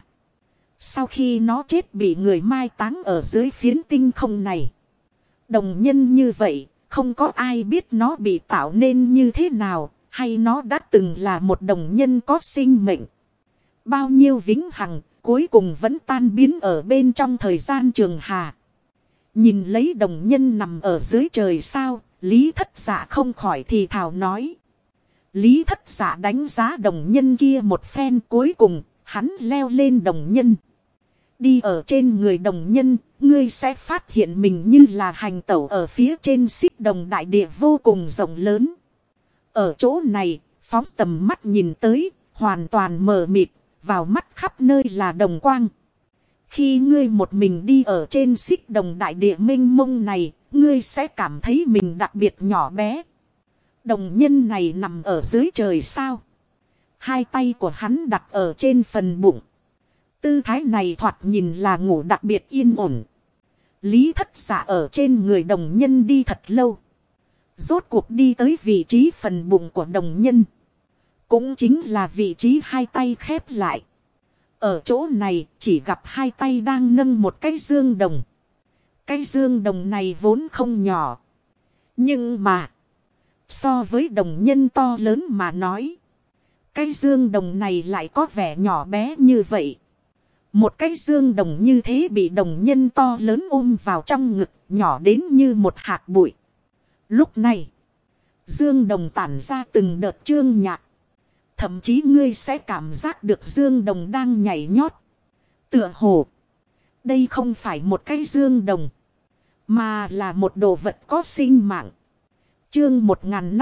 sau khi nó chết bị người mai táng ở dưới phiến tinh không này. Đồng nhân như vậy, không có ai biết nó bị tạo nên như thế nào, hay nó đã từng là một đồng nhân có sinh mệnh. Bao nhiêu vĩnh hằng, cuối cùng vẫn tan biến ở bên trong thời gian trường hà. Nhìn lấy đồng nhân nằm ở dưới trời sao, Lý Thất Dạ không khỏi thì thào nói. Lý Thất Dạ đánh giá đồng nhân kia một phen, cuối cùng hắn leo lên đồng nhân. Đi ở trên người đồng nhân, ngươi sẽ phát hiện mình như là hành tẩu ở phía trên xích đồng đại địa vô cùng rộng lớn. Ở chỗ này, phóng tầm mắt nhìn tới, hoàn toàn mờ mịt, vào mắt khắp nơi là đồng quang. Khi ngươi một mình đi ở trên xích đồng đại địa mênh mông này, ngươi sẽ cảm thấy mình đặc biệt nhỏ bé. Đồng nhân này nằm ở dưới trời sao. Hai tay của hắn đặt ở trên phần bụng. Tư thái này thoạt nhìn là ngủ đặc biệt yên ổn. Lý Thất Dạ ở trên người đồng nhân đi thật lâu. Rốt cuộc đi tới vị trí phần bụng của đồng nhân. Cũng chính là vị trí hai tay khép lại. Ở chỗ này chỉ gặp hai tay đang nâng một cái dương đồng. Cái dương đồng này vốn không nhỏ. Nhưng mà so với đồng nhân to lớn mà nói, cái dương đồng này lại có vẻ nhỏ bé như vậy. Một cái dương đồng như thế bị đồng nhân to lớn ôm vào trong ngực, nhỏ đến như một hạt bụi. Lúc này, dương đồng tản ra từng đợt chương nhạc. Thậm chí ngươi sẽ cảm giác được dương đồng đang nhảy nhót. Tựa hồ, đây không phải một cái dương đồng, mà là một đồ vật có sinh mạng. Chương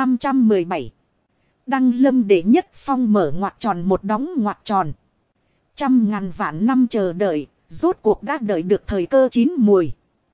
1517. Đăng lâm đệ nhất phong mở ngoặc tròn một đóng ngoặc tròn. Trăm ngàn vạn năm chờ đợi, rốt cuộc đã đợi được thời cơ chín mùi.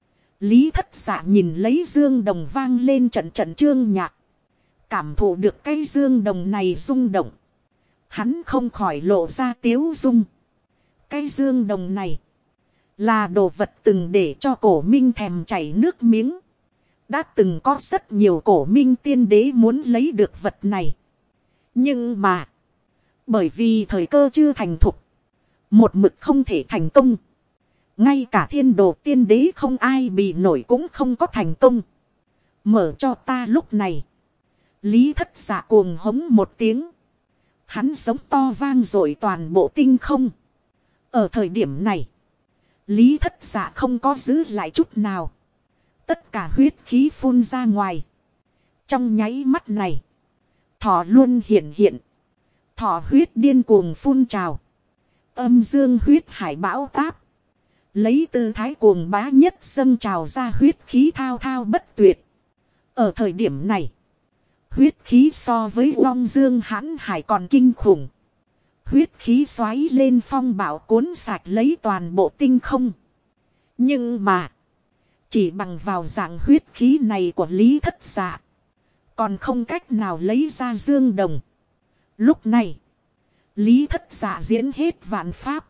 Lý Thất Dạ nhìn lấy dương đồng vang lên trận trận chương nhạc. Cảm thụ được cái dương đồng này rung động. Hắn không khỏi lộ ra tiếu dung. Cái dương đồng này là đồ vật từng để cho cổ minh thèm chảy nước miếng. Đã từng có rất nhiều cổ minh tiên đế muốn lấy được vật này. Nhưng mà bởi vì thời cơ chưa thành thục, một mực không thể thành công. Ngay cả thiên đồ tiên đế không ai bị nổi cũng không có thành công. Mở cho ta lúc này. Lý Thất Dạ cuồng hống một tiếng. Hắn giống to vang dội toàn bộ tinh không. Ở thời điểm này, Lý Thất Dạ không có giữ lại chút nào. Tất cả huyết khí phun ra ngoài. Trong nháy mắt này, thọ luôn hiện hiện. Thọ huyết điên cuồng phun trào. Âm dương huyết hải bão táp. Lấy tư thái cuồng bá nhất dâng trào ra huyết khí thao thao bất tuyệt. Ở thời điểm này, huyết khí so với long dương hãn hải còn kinh khủng. Huyết khí xoáy lên phong bạo cuốn sạch lấy toàn bộ tinh không. Nhưng mà, chỉ bằng vào dạng huyết khí này của Lý Thất Dạ, còn không cách nào lấy ra dương đồng. Lúc này, Lý Thất Dạ diễn hết vạn pháp.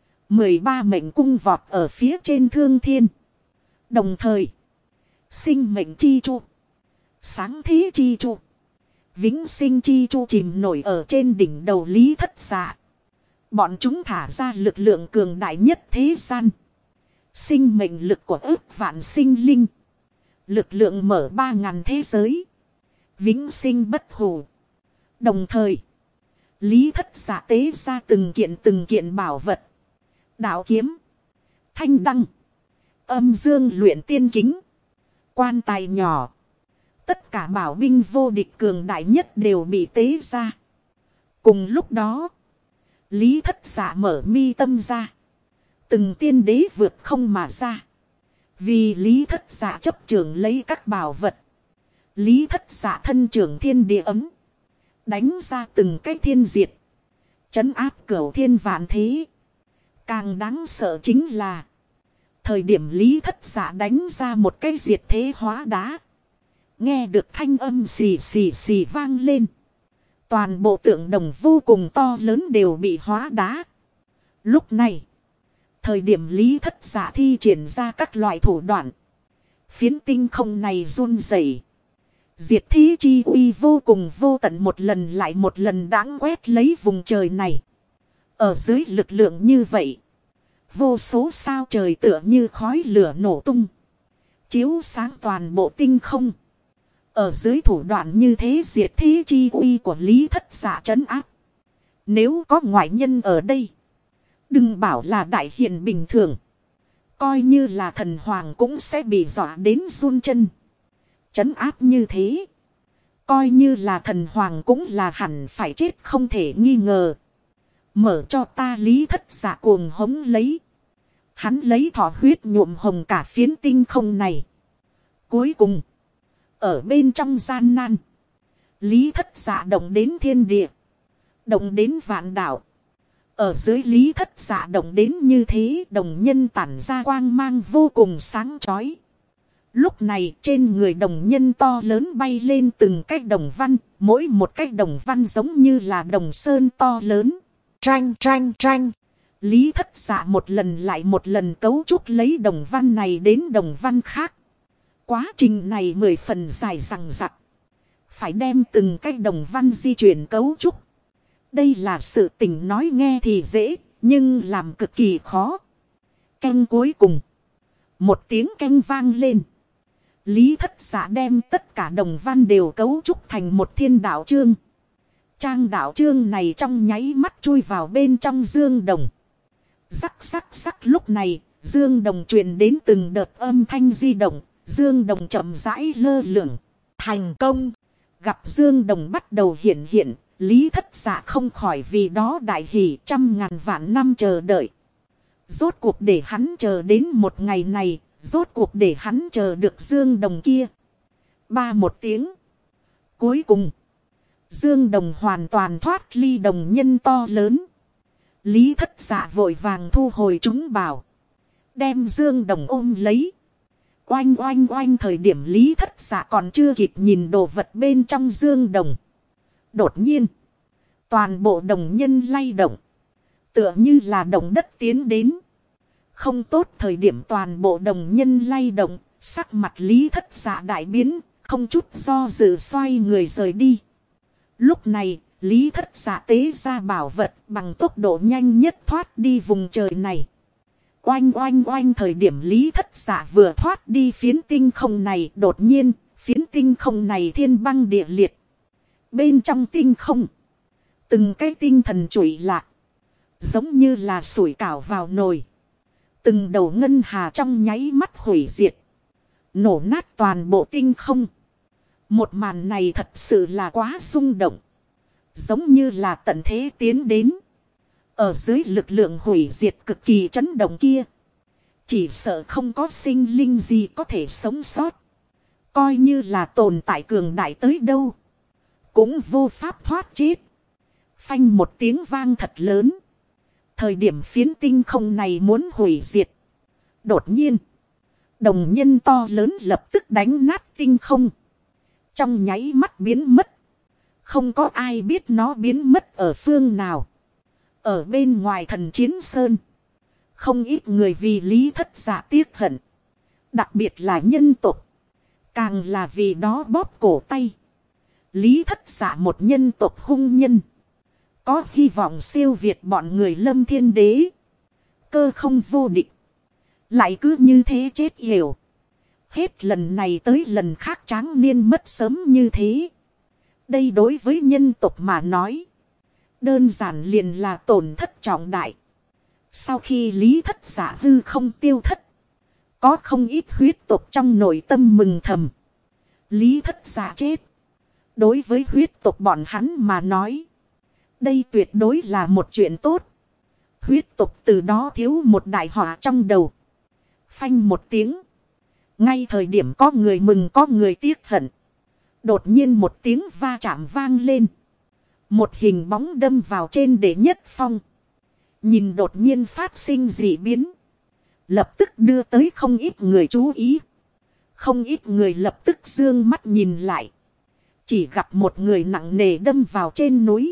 13 mệnh cung vọt ở phía trên thương thiên. Đồng thời, sinh mệnh chi trụ, sáng thế chi trụ, vĩnh sinh chi trụ chìm nổi ở trên đỉnh đầu Lý Thất Dạ. Bọn chúng thả ra lực lượng cường đại nhất thế gian. Sinh mệnh lực của ức vạn sinh linh. Lực lượng mở 3.000 thế giới. Vĩnh sinh bất hủ. Đồng thời, Lý Thất Dạ tế ra từng kiện bảo vật. Đạo kiếm, thanh đăng, âm dương luyện tiên kính, quan tài nhỏ. Tất cả bảo binh vô địch cường đại nhất đều bị tế ra. Cùng lúc đó, Lý Thất Dạ mở mi tâm ra. Từng tiên đế vượt không mà ra. Vì Lý Thất Dạ chấp trưởng lấy các bảo vật. Lý Thất Dạ thân trưởng thiên địa ấm. Đánh ra từng cái thiên diệt. Trấn áp cửu thiên vạn thế. Càng đáng sợ chính là thời điểm Lý Thất Dạ đánh ra một cái diệt thế hóa đá. Nghe được thanh âm xì xì xì vang lên. Toàn bộ tượng đồng vô cùng to lớn đều bị hóa đá. Lúc này, thời điểm Lý Thất Dạ thi triển ra các loại thủ đoạn. Phiến tinh không này run rẩy. Diệt thế chi uy vô cùng vô tận một lần lại một lần đãng quét lấy vùng trời này. Ở dưới lực lượng như vậy, vô số sao trời tựa như khói lửa nổ tung. Chiếu sáng toàn bộ tinh không. Ở dưới thủ đoạn như thế diệt thế chi uy của Lý Thất Dạ trấn áp. Nếu có ngoại nhân ở đây, đừng bảo là đại hiền bình thường. Coi như là thần hoàng cũng sẽ bị dọa đến run chân. Trấn áp như thế, coi như là thần hoàng cũng là hẳn phải chết không thể nghi ngờ. Mở cho ta Lý Thất Dạ cuồng hống lấy. Hắn lấy thọ huyết nhuộm hồng cả phiến tinh không này. Cuối cùng, ở bên trong gian nan, Lý Thất Dạ động đến thiên địa, động đến vạn đạo. Ở dưới Lý Thất Dạ động đến như thế, đồng nhân tản ra quang mang vô cùng sáng chói. Lúc này trên người đồng nhân to lớn bay lên từng cái đồng văn, mỗi một cái đồng văn giống như là đồng sơn to lớn. Tranh tranh tranh. Lý Thất Dạ một lần lại một lần cấu trúc lấy đồng văn này đến đồng văn khác. Quá trình này 10 phần dài dằng dặc. Phải đem từng cái đồng văn di chuyển cấu trúc. Đây là sự tình nói nghe thì dễ, nhưng làm cực kỳ khó. Canh cuối cùng, một tiếng canh vang lên. Lý Thất Dạ đem tất cả đồng văn đều cấu trúc thành một thiên đạo chương. Trang đạo chương này trong nháy mắt chui vào bên trong dương đồng. Rắc rắc rắc lúc này, dương đồng truyền đến từng đợt âm thanh di động. Dương đồng chậm rãi lơ lửng. Thành công. Gặp dương đồng bắt đầu hiện hiện. Lý Thất Dạ không khỏi vì đó đại hỷ 100.000 vạn năm chờ đợi. Rốt cuộc để hắn chờ đến một ngày này. Rốt cuộc để hắn chờ được dương đồng kia. Ba một tiếng. Cuối cùng, dương đồng hoàn toàn thoát ly đồng nhân to lớn. Lý Thất Dạ vội vàng thu hồi chúng bảo. Đem Dương Đồng ôm lấy. Oanh oanh oanh, thời điểm Lý Thất Dạ còn chưa kịp nhìn đồ vật bên trong Dương Đồng. Đột nhiên, toàn bộ đồng nhân lay động. Tựa như là động đất tiến đến. Không tốt, thời điểm toàn bộ đồng nhân lay động, sắc mặt Lý Thất Dạ đại biến, không chút do dự xoay người rời đi. Lúc này, Lý Thất Dạ tế ra bảo vật bằng tốc độ nhanh nhất thoát đi vùng trời này. Oanh oanh oanh, thời điểm Lý Thất Dạ vừa thoát đi phiến tinh không này, đột nhiên, phiến tinh không này thiên băng địa liệt. Bên trong tinh không, từng cái tinh thần trụy lạc, giống như là sủi cảo vào nồi. Từng đầu ngân hà trong nháy mắt hủy diệt, nổ nát toàn bộ tinh không. Một màn này thật sự là quá rung động, giống như là tận thế tiến đến. Ở dưới lực lượng hủy diệt cực kỳ chấn động kia, chỉ sợ không có sinh linh gì có thể sống sót. Coi như là tồn tại cường đại tới đâu, cũng vô pháp thoát chết. Phanh một tiếng vang thật lớn. Thời điểm phiến tinh không này muốn hủy diệt, đột nhiên, đồng nhân to lớn lập tức đánh nát tinh không. Trong nháy mắt biến mất. Không có ai biết nó biến mất ở phương nào. Ở bên ngoài Thần Chiến Sơn, không ít người vì Lý Thất Dạ tiếc hận. Đặc biệt là nhân tộc, càng là vì đó bóp cổ tay. Lý Thất Dạ một nhân tộc hung nhân, có hy vọng siêu việt bọn người Lâm Thiên Đế, cơ không vô địch, lại cứ như thế chết yểu. Hết lần này tới lần khác tráng niên mất sớm như thế. Đây đối với nhân tộc mà nói, đơn giản liền là tổn thất trọng đại. Sau khi Lý Thất Dạ hư không tiêu thất, có không ít huyết tộc trong nội tâm mừng thầm. Lý Thất Dạ chết, đối với huyết tộc bọn hắn mà nói, đây tuyệt đối là một chuyện tốt. Huyết tộc từ đó thiếu một đại họa trong đầu. Phanh một tiếng, ngay thời điểm có người mừng có người tiếc hận, đột nhiên một tiếng va chạm vang lên. Một hình bóng đâm vào trên đệ nhất phong. Nhìn đột nhiên phát sinh dị biến, lập tức đưa tới không ít người chú ý. Không ít người lập tức dương mắt nhìn lại, chỉ gặp một người nặng nề đâm vào trên núi.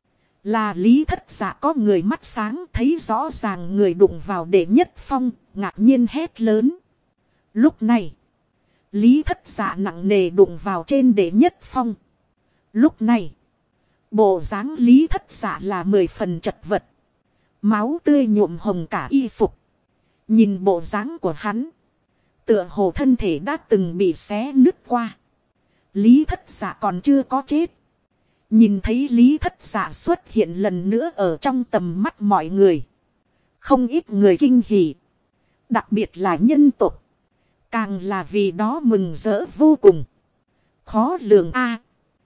Là Lý Thất Dạ. Có người mắt sáng thấy rõ ràng người đụng vào đệ nhất phong, ngạc nhiên hét lớn. Lúc này, Lý Thất Dạ nặng nề đụng vào trên đệ nhất phong. Lúc này, bộ dáng Lý Thất Dạ là 10 phần chật vật. Máu tươi nhuộm hồng cả y phục. Nhìn bộ dáng của hắn, tựa hồ thân thể đã từng bị xé nứt qua. Lý Thất Dạ còn chưa có chết. Nhìn thấy Lý Thất Dạ xuất hiện lần nữa ở trong tầm mắt mọi người, không ít người kinh hỉ. Đặc biệt là nhân tộc, càng là vì đó mừng rỡ vô cùng. Khó lường a,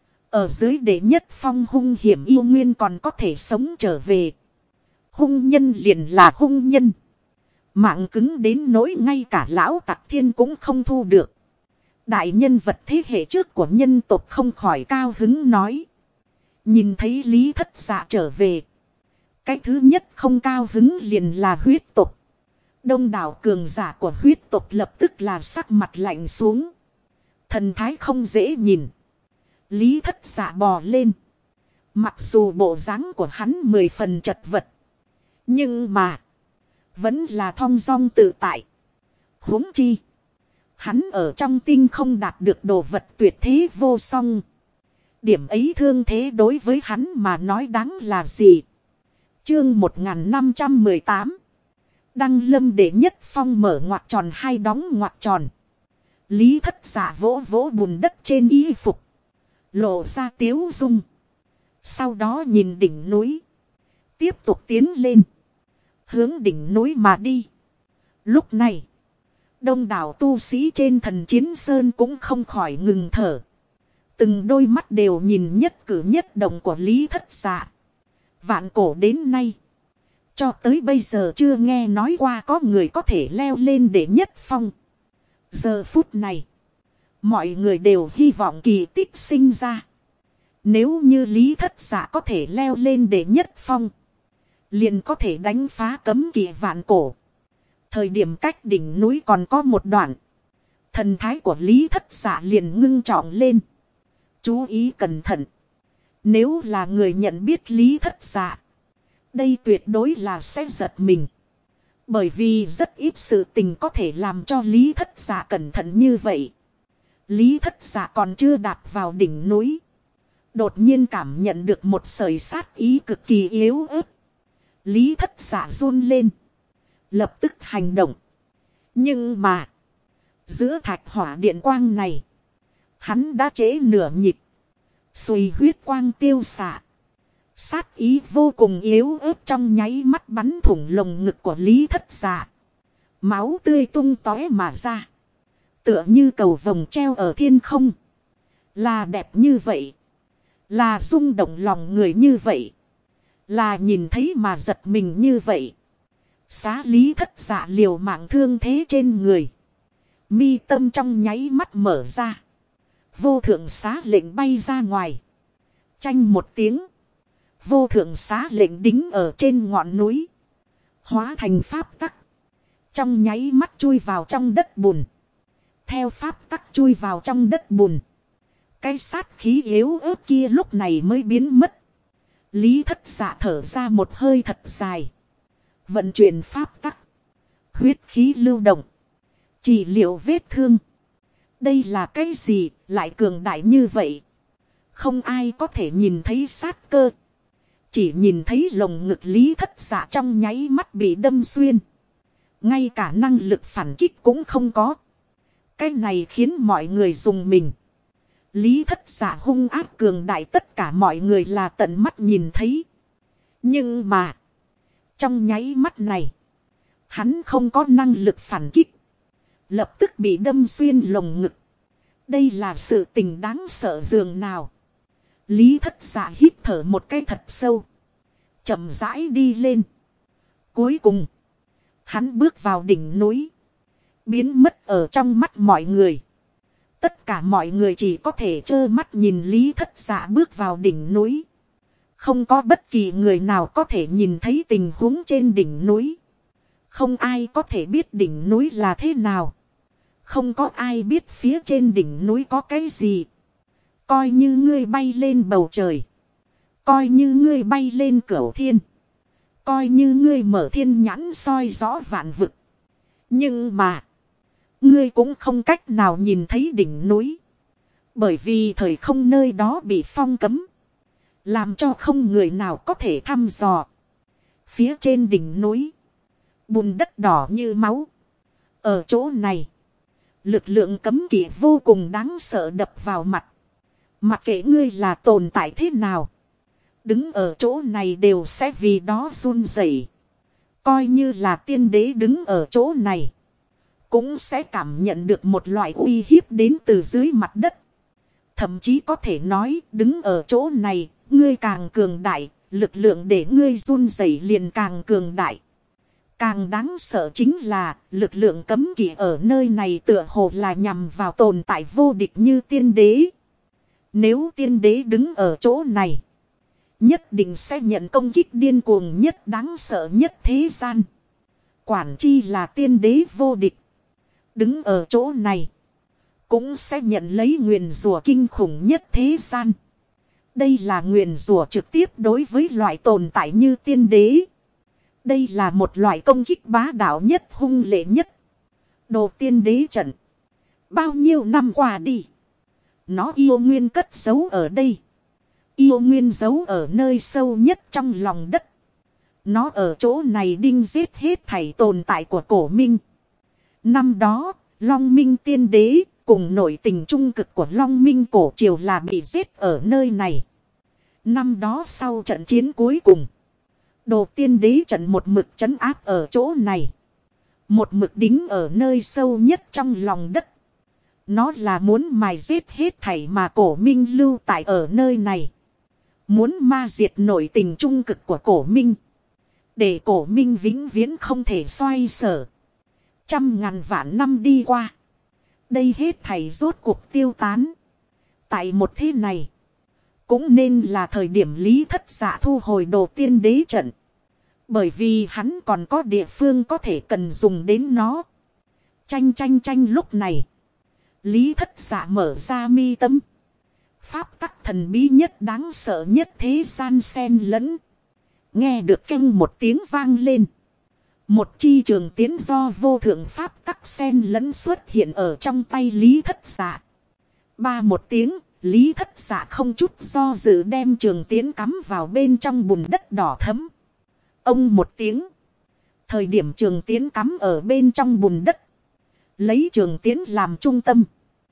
ở dưới đệ nhất phong hung hiểm yêu nguyên còn có thể sống trở về. Hung nhân liền là hung nhân, mạng cứng đến nỗi ngay cả lão tặc thiên cũng không thu được. Đại nhân vật thế hệ trước của nhân tộc không khỏi cao hứng nói. Nhìn thấy Lý Thất Dạ trở về, cái thứ nhất không cao hứng liền là huyết tộc. Đông đảo cường giả của huyết tộc lập tức là sắc mặt lạnh xuống, thần thái không dễ nhìn. Lý Thất Dạ bò lên, mặc dù bộ dáng của hắn 10 phần chật vật, nhưng mà vẫn là thong dong tự tại. Huống chi, hắn ở trong tinh không đạt được đồ vật tuyệt thế vô song. Điểm ấy thương thế đối với hắn mà nói đáng là gì? Chương 1518, Đăng Lâm đệ nhất phong mở ngoặc tròn hai đóng ngoặc tròn. Lý Thất Dạ vỗ vỗ bùn đất trên y phục, lộ ra tiếu dung. Sau đó nhìn đỉnh núi, tiếp tục tiến lên, hướng đỉnh núi mà đi. Lúc này, đông đảo tu sĩ trên Thần Chiến Sơn cũng không khỏi ngừng thở. Từng đôi mắt đều nhìn nhất cử nhất động của Lý Thất Dạ. Vạn cổ đến nay, cho tới bây giờ chưa nghe nói qua có người có thể leo lên đệ nhất phong. Giờ phút này, mọi người đều hy vọng kỳ tích sinh ra. Nếu như Lý Thất Dạ có thể leo lên đệ nhất phong, liền có thể đánh phá cấm kỵ vạn cổ. Thời điểm cách đỉnh núi còn có một đoạn, thần thái của Lý Thất Dạ liền ngưng trọng lên. Chú ý cẩn thận. Nếu là người nhận biết Lý Thất Dạ, đây tuyệt đối là sẽ giật mình. Bởi vì rất ít sự tình có thể làm cho Lý Thất Dạ cẩn thận như vậy. Lý Thất Dạ còn chưa đạp vào đỉnh núi, đột nhiên cảm nhận được một sợi sát ý cực kỳ yếu ớt. Lý Thất Dạ run lên, lập tức hành động. Nhưng mà, giữa thạch hỏa điện quang này, hắn đã trễ nửa nhịp. Xùy huyết quang tiêu xạ, sát ý vô cùng yếu ớt trong nháy mắt bắn thủng lồng ngực của Lý Thất Dạ. Máu tươi tung tóe mà ra, tựa như cầu vồng treo ở thiên không. Là đẹp như vậy, là rung động lòng người như vậy, là nhìn thấy mà giật mình như vậy. Xá Lý Thất Dạ liều mạng thương thế trên người, mi tâm trong nháy mắt mở ra. Vô thượng xá lệnh bay ra ngoài. Chanh một tiếng, vô thượng xá lệnh đính ở trên ngọn núi, hóa thành pháp tắc, trong nháy mắt chui vào trong đất bùn. Theo pháp tắc chui vào trong đất bùn, cái sát khí yếu ớt kia lúc này mới biến mất. Lý Thất Dạ thở ra một hơi thật dài, vận chuyển pháp tắc, huyết khí lưu động, trị liệu vết thương. Đây là cái gì lại cường đại như vậy? Không ai có thể nhìn thấy sát cơ, chỉ nhìn thấy lồng ngực Lý Thất Dạ trong nháy mắt bị đâm xuyên, ngay cả năng lực phản kích cũng không có. Cái này khiến mọi người rùng mình. Lý Thất Dạ hung ác cường đại, tất cả mọi người là tận mắt nhìn thấy. Nhưng mà, trong nháy mắt này, hắn không có năng lực phản kích, lập tức bị đâm xuyên lồng ngực. Đây là sự tình đáng sợ dường nào. Lý Thất Dạ hít thở một cái thật sâu, chậm rãi đi lên. Cuối cùng, hắn bước vào đỉnh núi, biến mất ở trong mắt mọi người. Tất cả mọi người chỉ có thể trơ mắt nhìn Lý Thất Dạ bước vào đỉnh núi. Không có bất kỳ người nào có thể nhìn thấy tình huống trên đỉnh núi. Không ai có thể biết đỉnh núi là thế nào. Không có ai biết phía trên đỉnh núi có cái gì. Coi như ngươi bay lên bầu trời, coi như ngươi bay lên cửu thiên, coi như ngươi mở thiên nhãn soi rõ vạn vực, nhưng mà ngươi cũng không cách nào nhìn thấy đỉnh núi. Bởi vì thời không nơi đó bị phong cấm, làm cho không người nào có thể thăm dò. Phía trên đỉnh núi, bùn đất đỏ như máu. Ở chỗ này, lực lượng cấm kỵ vô cùng đáng sợ đập vào mặt. Mặc kệ ngươi là tồn tại thế nào, đứng ở chỗ này đều sẽ vì đó run rẩy. Coi như là tiên đế đứng ở chỗ này, cũng sẽ cảm nhận được một loại uy hiếp đến từ dưới mặt đất. Thậm chí có thể nói, đứng ở chỗ này, ngươi càng cường đại, lực lượng để ngươi run rẩy liền càng cường đại. Càng đáng sợ chính là, lực lượng cấm kỵ ở nơi này tựa hồ là nhằm vào tồn tại vô địch như tiên đế. Nếu tiên đế đứng ở chỗ này, nhất định sẽ nhận công kích điên cuồng nhất, đáng sợ nhất thế gian. Quản chi là tiên đế vô địch, đứng ở chỗ này, cũng sẽ nhận lấy nguyền rủa kinh khủng nhất thế gian. Đây là nguyền rủa trực tiếp đối với loại tồn tại như tiên đế. Đây là một loại công kích bá đạo nhất, hung lệ nhất. Đồ tiên đế trận, bao nhiêu năm qua đi, nó yêu nguyên cất giấu ở đây. Yêu nguyên giấu ở nơi sâu nhất trong lòng đất. Nó ở chỗ này đinh giết hết thảy tồn tại của cổ minh. Năm đó, Long Minh tiên đế cùng nội tình trung cực của Long Minh cổ triều là bị giết ở nơi này. Năm đó sau trận chiến cuối cùng, Đồ tiên đế trận một mực trấn áp ở chỗ này, một mực đính ở nơi sâu nhất trong lòng đất. Nó là muốn mài giết hết thảy mà cổ minh lưu tại ở nơi này. Muốn ma diệt nội tình trung cực của cổ minh, để cổ minh vĩnh viễn không thể xoay sở. Trăm ngàn vạn năm đi qua, đây hết thảy rốt cuộc tiêu tán. Tại một thế này, cũng nên là thời điểm Lý Thất Dạ thu hồi Đồ tiên đế trận. Bởi vì hắn còn có địa phương có thể cần dùng đến nó. Tranh lúc này. Lý Thất Dạ mở ra mi tâm. Pháp tắc thần bí nhất đáng sợ nhất thế gian xen lẫn. Nghe được keng một tiếng vang lên. Một chi trường tiến do vô thượng pháp tắc xen lẫn xuất hiện ở trong tay Lý Thất Dạ. Ba một tiếng, Lý Thất Dạ không chút do dự đem trường tiến cắm vào bên trong bùn đất đỏ thẫm. Ông một tiếng. Thời điểm trường tiến cắm ở bên trong bùn đất. Lấy trường tiến làm trung tâm.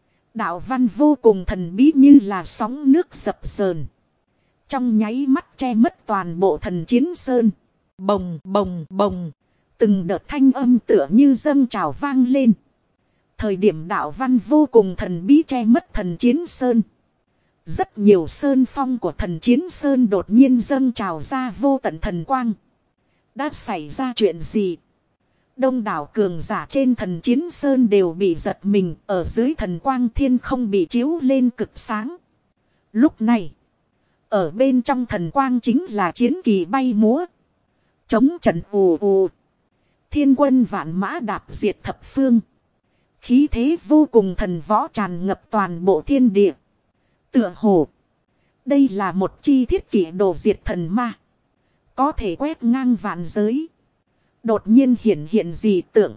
Đạo văn vô cùng thần bí như là sóng nước dập dờn. Trong nháy mắt che mất toàn bộ thần chiến sơn. Bồng bồng bồng. Từng đợt thanh âm tựa như dâng trào vang lên. Thời điểm đạo văn vô cùng thần bí che mất thần chiến sơn. Rất nhiều sơn phong của thần chiến sơn đột nhiên dâng trào ra vô tận thần quang. Đã xảy ra chuyện gì? Đông đảo cường giả trên thần chiến sơn đều bị giật mình. Ở dưới thần quang thiên không bị chiếu lên cực sáng. Lúc này, ở bên trong thần quang chính là chiến kỳ bay múa. Chống trận ù ù. Thiên quân vạn mã đạp diệt thập phương. Khí thế vô cùng thần võ tràn ngập toàn bộ thiên địa. Tựa hồ. Đây là một chi thiết kỷ đồ diệt thần ma. Có thể quét ngang vạn giới. Đột nhiên hiện dị tượng.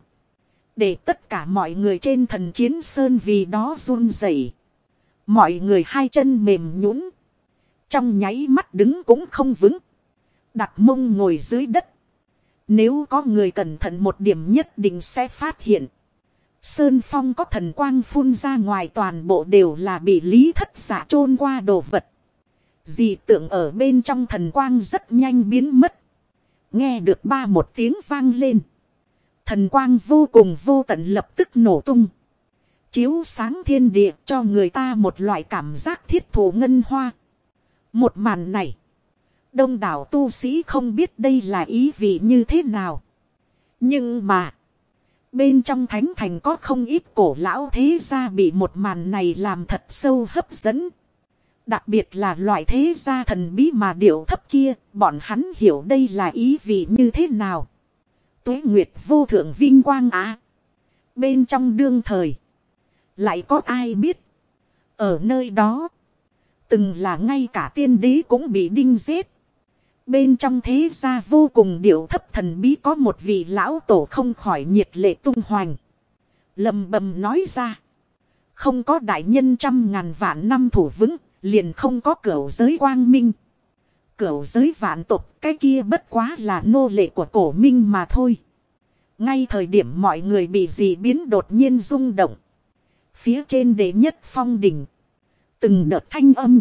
Để tất cả mọi người trên thần chiến sơn vì đó run rẩy. Mọi người hai chân mềm nhũn, trong nháy mắt đứng cũng không vững. Đặt mông ngồi dưới đất. Nếu có người cẩn thận một điểm nhất định sẽ phát hiện. Sơn phong có thần quang phun ra ngoài, toàn bộ đều là bị Lý Thất Dạ chôn qua đồ vật. Dị tượng ở bên trong thần quang rất nhanh biến mất. Nghe được ba một tiếng vang lên. Thần quang vô cùng vô tận lập tức nổ tung. Chiếu sáng thiên địa cho người ta một loại cảm giác thiết thụ ngân hoa. Một màn này. Đông đảo tu sĩ không biết đây là ý vị như thế nào. Nhưng mà. Bên trong thánh thành có không ít cổ lão thế gia bị một màn này làm thật sâu hấp dẫn. Đặc biệt là loại thế gia thần bí mà điệu thấp kia. Bọn hắn hiểu đây là ý vị như thế nào. Tuế Nguyệt vô thượng vinh quang á. Bên trong đương thời. Lại có ai biết. Ở nơi đó. Từng là ngay cả tiên đế cũng bị đinh giết. Bên trong thế gia vô cùng điệu thấp thần bí có một vị lão tổ không khỏi nhiệt lệ tung hoành. Lầm bầm nói ra. Không có đại nhân trăm ngàn vạn năm thủ vững. Liền không có cửu giới quang minh. Cửu giới vạn tộc cái kia bất quá là nô lệ của cổ minh mà thôi. Ngay thời điểm mọi người bị dị biến đột nhiên rung động. Phía trên đệ nhất phong đỉnh. Từng đợt thanh âm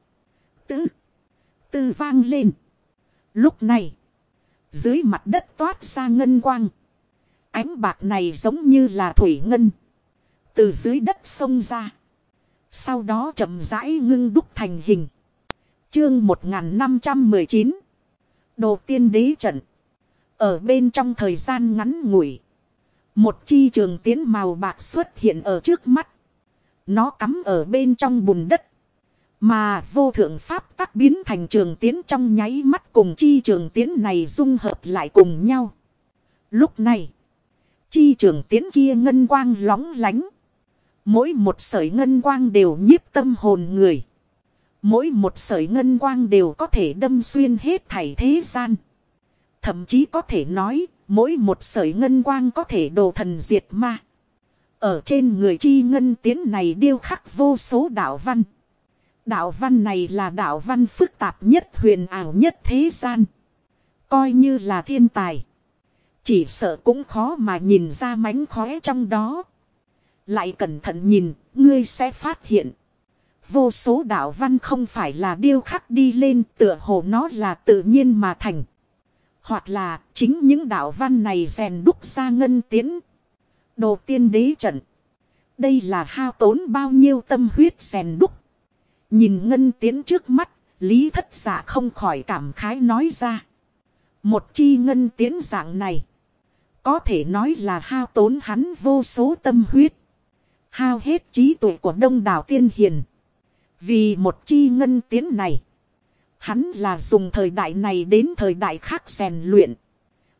tư vang lên. Lúc này. Dưới mặt đất toát ra ngân quang. Ánh bạc này giống như là thủy ngân. Từ dưới đất xông ra. Sau đó chậm rãi ngưng đúc thành hình. Chương 1519. Đồ tiên đế trận. Ở bên trong thời gian ngắn ngủi. Một chi trường tiến màu bạc xuất hiện ở trước mắt. Nó cắm ở bên trong bùn đất. Mà vô thượng pháp tắc biến thành trường tiến trong nháy mắt cùng chi trường tiến này dung hợp lại cùng nhau. Lúc này. Chi trường tiến kia ngân quang lóng lánh. Mỗi một sợi ngân quang đều nhiếp tâm hồn người. Mỗi một sợi ngân quang đều có thể đâm xuyên hết thảy thế gian. Thậm chí có thể nói, mỗi một sợi ngân quang có thể đồ thần diệt ma. Ở trên người chi ngân tiến này điêu khắc vô số đạo văn. Đạo văn này là đạo văn phức tạp nhất, huyền ảo nhất thế gian. Coi như là thiên tài. Chỉ sợ cũng khó mà nhìn ra mánh khóe trong đó. Lại cẩn thận nhìn, ngươi sẽ phát hiện. Vô số đạo văn không phải là điêu khắc đi lên, tựa hồ nó là tự nhiên mà thành. Hoặc là chính những đạo văn này rèn đúc ra ngân tiến. Đồ tiên đế trận. Đây là hao tốn bao nhiêu tâm huyết rèn đúc. Nhìn ngân tiến trước mắt, Lý Thất Dạ không khỏi cảm khái nói ra. Một chi ngân tiến dạng này. Có thể nói là hao tốn hắn vô số tâm huyết. Hao hết trí tuệ của đông đảo tiên hiền. Vì một chi ngân tiến này. Hắn là dùng thời đại này đến thời đại khác rèn luyện.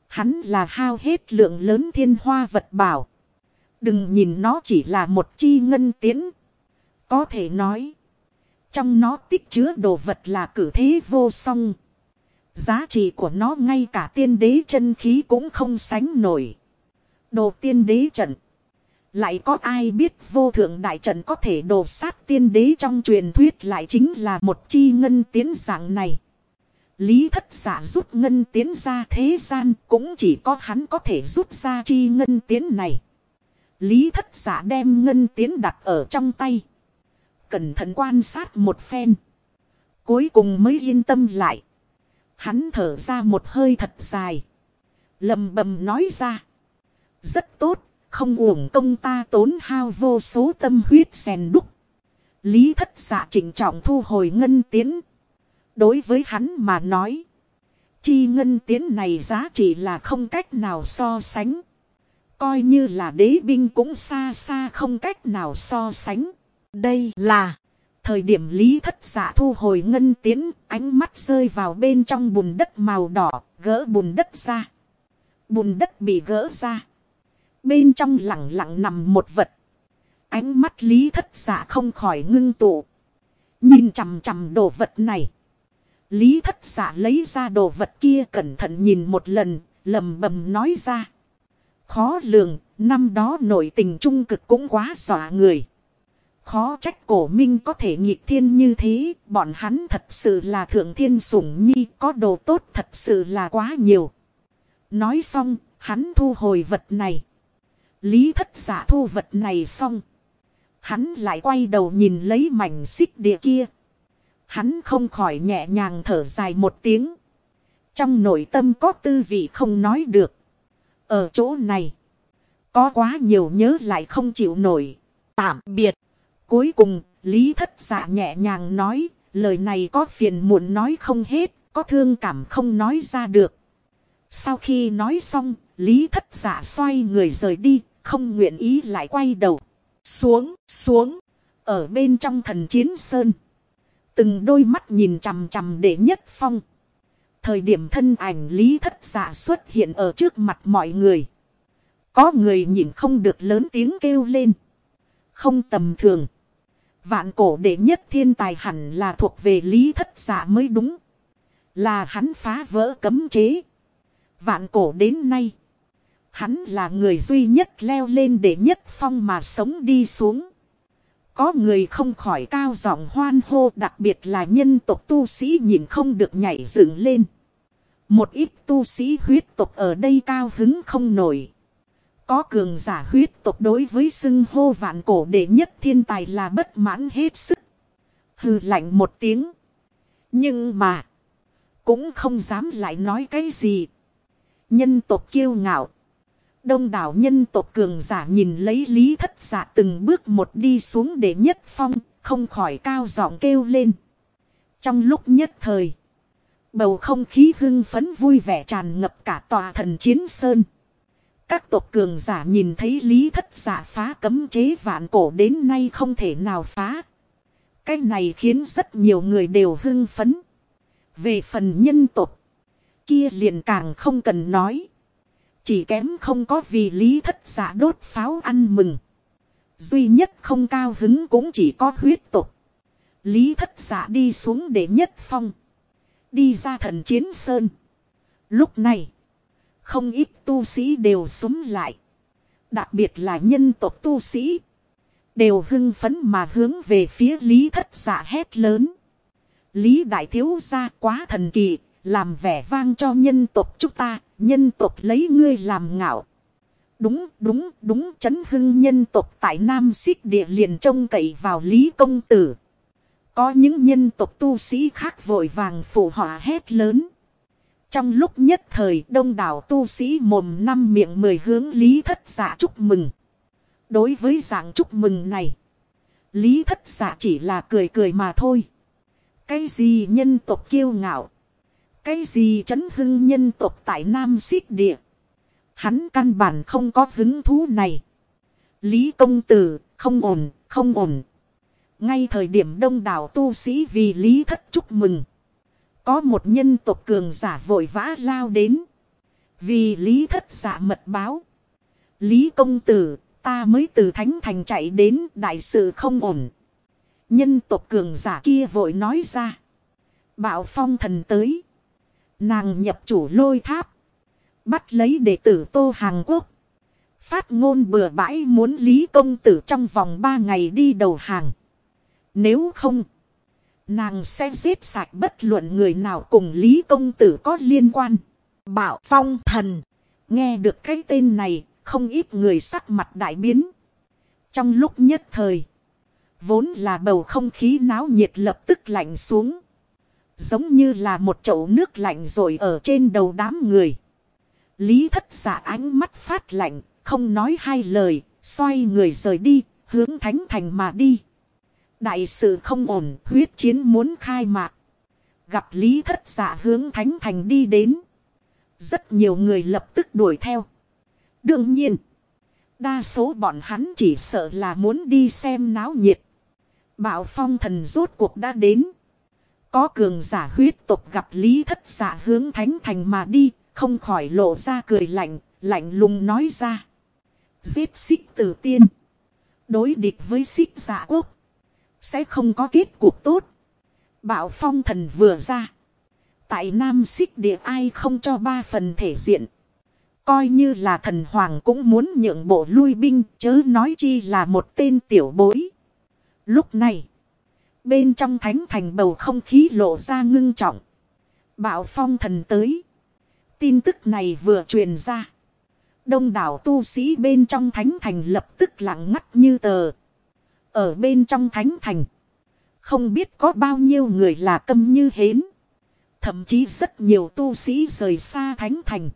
Hắn là hao hết lượng lớn thiên hoa vật bảo. Đừng nhìn nó chỉ là một chi ngân tiễn. Có thể nói, trong nó tích chứa đồ vật là cử thế vô song. Giá trị của nó ngay cả tiên đế chân khí cũng không sánh nổi. Đồ tiên đế trận. Lại có ai biết vô thượng đại trận có thể đổ sát tiên đế trong truyền thuyết lại chính là một chi ngân tiến dạng này. Lý Thất Dạ rút ngân tiến ra thế gian cũng chỉ có hắn có thể rút ra chi ngân tiến này. Lý Thất Dạ đem ngân tiến đặt ở trong tay. Cẩn thận quan sát một phen. Cuối cùng mới yên tâm lại. Hắn thở ra một hơi thật dài. Lầm bầm nói ra. Rất tốt, không uổng công ta tốn hao vô số tâm huyết rèn đúc. Lý Thất Dạ trịnh trọng thu hồi ngân tiến. Đối với hắn mà nói, chi ngân tiến này giá trị là không cách nào so sánh. Coi như là đế binh cũng xa xa không cách nào so sánh. Đây là thời điểm Lý Thất Dạ thu hồi ngân tiến, ánh mắt rơi vào bên trong bùn đất màu đỏ, gỡ bùn đất ra. Bùn đất bị gỡ ra. Bên trong lặng lặng nằm một vật. Ánh mắt Lý Thất Dạ không khỏi ngưng tụ. Nhìn chằm chằm đồ vật này. Lý Thất Dạ lấy ra đồ vật kia cẩn thận nhìn một lần, lầm bầm nói ra. Khó lường, năm đó nội tình trung cực cũng quá dọa người. Khó trách Cổ Minh có thể nghịch thiên như thế, bọn hắn thật sự là thượng thiên sủng nhi, có đồ tốt thật sự là quá nhiều. Nói xong, hắn thu hồi vật này. Lý Thất Dạ thu vật này xong. Hắn lại quay đầu nhìn lấy mảnh xích địa kia. Hắn không khỏi nhẹ nhàng thở dài một tiếng. Trong nội tâm có tư vị không nói được. Ở chỗ này, có quá nhiều nhớ lại không chịu nổi. Tạm biệt. Cuối cùng, Lý Thất Dạ nhẹ nhàng nói, lời này có phiền muộn nói không hết, có thương cảm không nói ra được. Sau khi nói xong, Lý Thất Dạ xoay người rời đi, không nguyện ý lại quay đầu. Xuống. Ở bên trong Thần Chiến Sơn. Từng đôi mắt nhìn chằm chằm Đệ Nhất Phong. Thời điểm thân ảnh Lý Thất Dạ xuất hiện ở trước mặt mọi người. Có người nhìn không được lớn tiếng kêu lên. Không tầm thường. Vạn cổ đệ nhất thiên tài hẳn là thuộc về Lý Thất Dạ mới đúng. Là hắn phá vỡ cấm chế. Vạn cổ đến nay. Hắn là người duy nhất leo lên đệ nhất phong mà sống đi xuống. Có người không khỏi cao giọng hoan hô, đặc biệt là nhân tộc tu sĩ nhìn không được nhảy dựng lên. Một ít tu sĩ huyết tộc ở đây cao hứng không nổi. Có cường giả huyết tộc đối với xưng hô vạn cổ đệ nhất thiên tài là bất mãn hết sức. Hừ lạnh một tiếng. Nhưng mà, cũng không dám lại nói cái gì. Nhân tộc kiêu ngạo. Đông đảo nhân tộc cường giả nhìn lấy Lý Thất Dạ từng bước một đi xuống đệ nhất phong, không khỏi cao giọng kêu lên. Trong lúc nhất thời, bầu không khí hưng phấn vui vẻ tràn ngập cả tòa Thần Chiến Sơn. Các tộc cường giả nhìn thấy Lý Thất Dạ phá cấm chế vạn cổ đến nay không thể nào phá. Cái này khiến rất nhiều người đều hưng phấn. Về phần nhân tộc, kia liền càng không cần nói. Chỉ kém không có vì Lý Thất Dạ đốt pháo ăn mừng. Duy nhất không cao hứng cũng chỉ có huyết tộc. Lý Thất Dạ đi xuống đệ nhất phong. Đi ra Thần Chiến Sơn. Lúc này, không ít tu sĩ đều xúm lại. Đặc biệt là nhân tộc tu sĩ. Đều hưng phấn mà hướng về phía Lý Thất Dạ hét lớn. Lý đại thiếu gia quá thần kỳ. Làm vẻ vang cho nhân tộc chúng ta. Nhân tộc lấy ngươi làm ngạo. Đúng chấn hưng nhân tộc tại Nam Xích Địa liền trông cậy vào Lý công tử. Có những nhân tộc tu sĩ khác vội vàng phụ họa hét lớn. Trong lúc nhất thời đông đảo tu sĩ mồm năm miệng mười hướng Lý Thất Dạ chúc mừng. Đối với dạng chúc mừng này, Lý Thất Dạ chỉ là cười cười mà thôi. Cái gì nhân tộc kiêu ngạo? Cái gì trấn hưng nhân tộc tại Nam Xích Địa? Hắn căn bản không có hứng thú này. Lý công tử, không ổn. Ngay thời điểm đông đảo tu sĩ vì Lý Thất chúc mừng. Có một nhân tộc cường giả vội vã lao đến. Vì Lý Thất Dạ mật báo. Lý công tử, ta mới từ Thánh Thành chạy đến, đại sự không ổn. Nhân tộc cường giả kia vội nói ra. Bạo phong thần tới. Nàng nhập chủ Lôi Tháp. Bắt lấy đệ tử Tô Hàng Quốc. Phát ngôn bừa bãi muốn Lý công tử trong vòng 3 ngày đi đầu hàng. Nếu không, nàng sẽ giết sạch bất luận người nào cùng Lý công tử có liên quan. Bạo phong thần. Nghe được cái tên này, không ít người sắc mặt đại biến. Trong lúc nhất thời, vốn là bầu không khí náo nhiệt lập tức lạnh xuống. Giống như là một chậu nước lạnh rồi ở trên đầu đám người. Lý Thất Dạ ánh mắt phát lạnh, không nói hai lời, xoay người rời đi, hướng Thánh Thành mà đi. Đại sự không ổn, huyết chiến muốn khai mạc. Gặp Lý Thất Dạ hướng Thánh Thành đi đến. Rất nhiều người lập tức đuổi theo. Đương nhiên, đa số bọn hắn chỉ sợ là muốn đi xem náo nhiệt. Bạo phong thần rốt cuộc đã đến. Có cường giả huyết tộc gặp Lý Thất Dạ hướng Thánh Thành mà đi, không khỏi lộ ra cười lạnh, lạnh lùng nói ra. Giết Xích Tử Tiên, đối địch với Xích Dạ Quốc, sẽ không có kết cục tốt. Bạo phong thần vừa ra, tại Nam Xích Địa ai không cho 3 phần thể diện. Coi như là thần hoàng cũng muốn nhượng bộ lui binh, chớ nói chi là một tên tiểu bối. Lúc này, bên trong Thánh Thành bầu không khí lộ ra ngưng trọng. Bạo phong thần tới. Tin tức này vừa truyền ra. Đông đảo tu sĩ bên trong Thánh Thành lập tức lặng ngắt như tờ. Ở bên trong Thánh Thành, không biết có bao nhiêu người là câm như hến. Thậm chí rất nhiều tu sĩ rời xa Thánh Thành.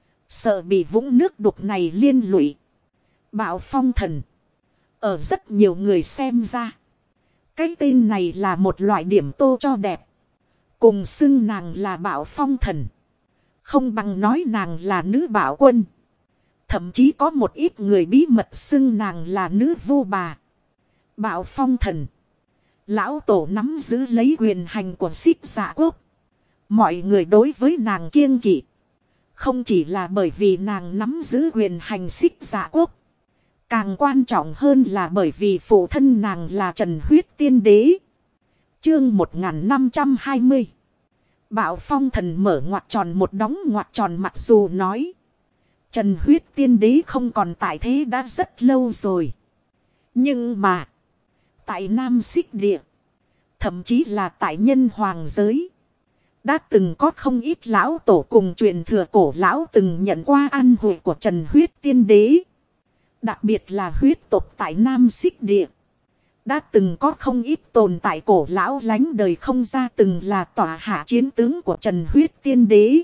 Sợ bị vũng nước đục này liên lụy. Bạo phong thần. Ở rất nhiều người xem ra, cái tên này là một loại điểm tô cho đẹp. Cùng xưng nàng là bạo phong thần, không bằng nói nàng là nữ bạo quân. Thậm chí có một ít người bí mật xưng nàng là nữ vu bà. Bạo phong thần, lão tổ nắm giữ lấy quyền hành của Xích Dạ Quốc. Mọi người đối với nàng kiêng kỵ, không chỉ là bởi vì nàng nắm giữ quyền hành Xích Dạ Quốc. Càng quan trọng hơn là bởi vì phụ thân nàng là Trần Huyết Tiên Đế. Chương 1520. Bạo phong thần mở ngoặc tròn một đóng ngoặc tròn, mặc dù nói Trần Huyết Tiên Đế không còn tại thế đã rất lâu rồi. Nhưng mà tại Nam Xích Địa, thậm chí là tại Nhân Hoàng giới, đã từng có không ít lão tổ cùng truyền thừa cổ lão từng nhận qua ăn hội của Trần Huyết Tiên Đế. Đặc biệt là huyết tộc tại Nam Xích Địa, đã từng có không ít tồn tại cổ lão lánh đời không ra từng là tòa hạ chiến tướng của Trần Huyết Tiên Đế.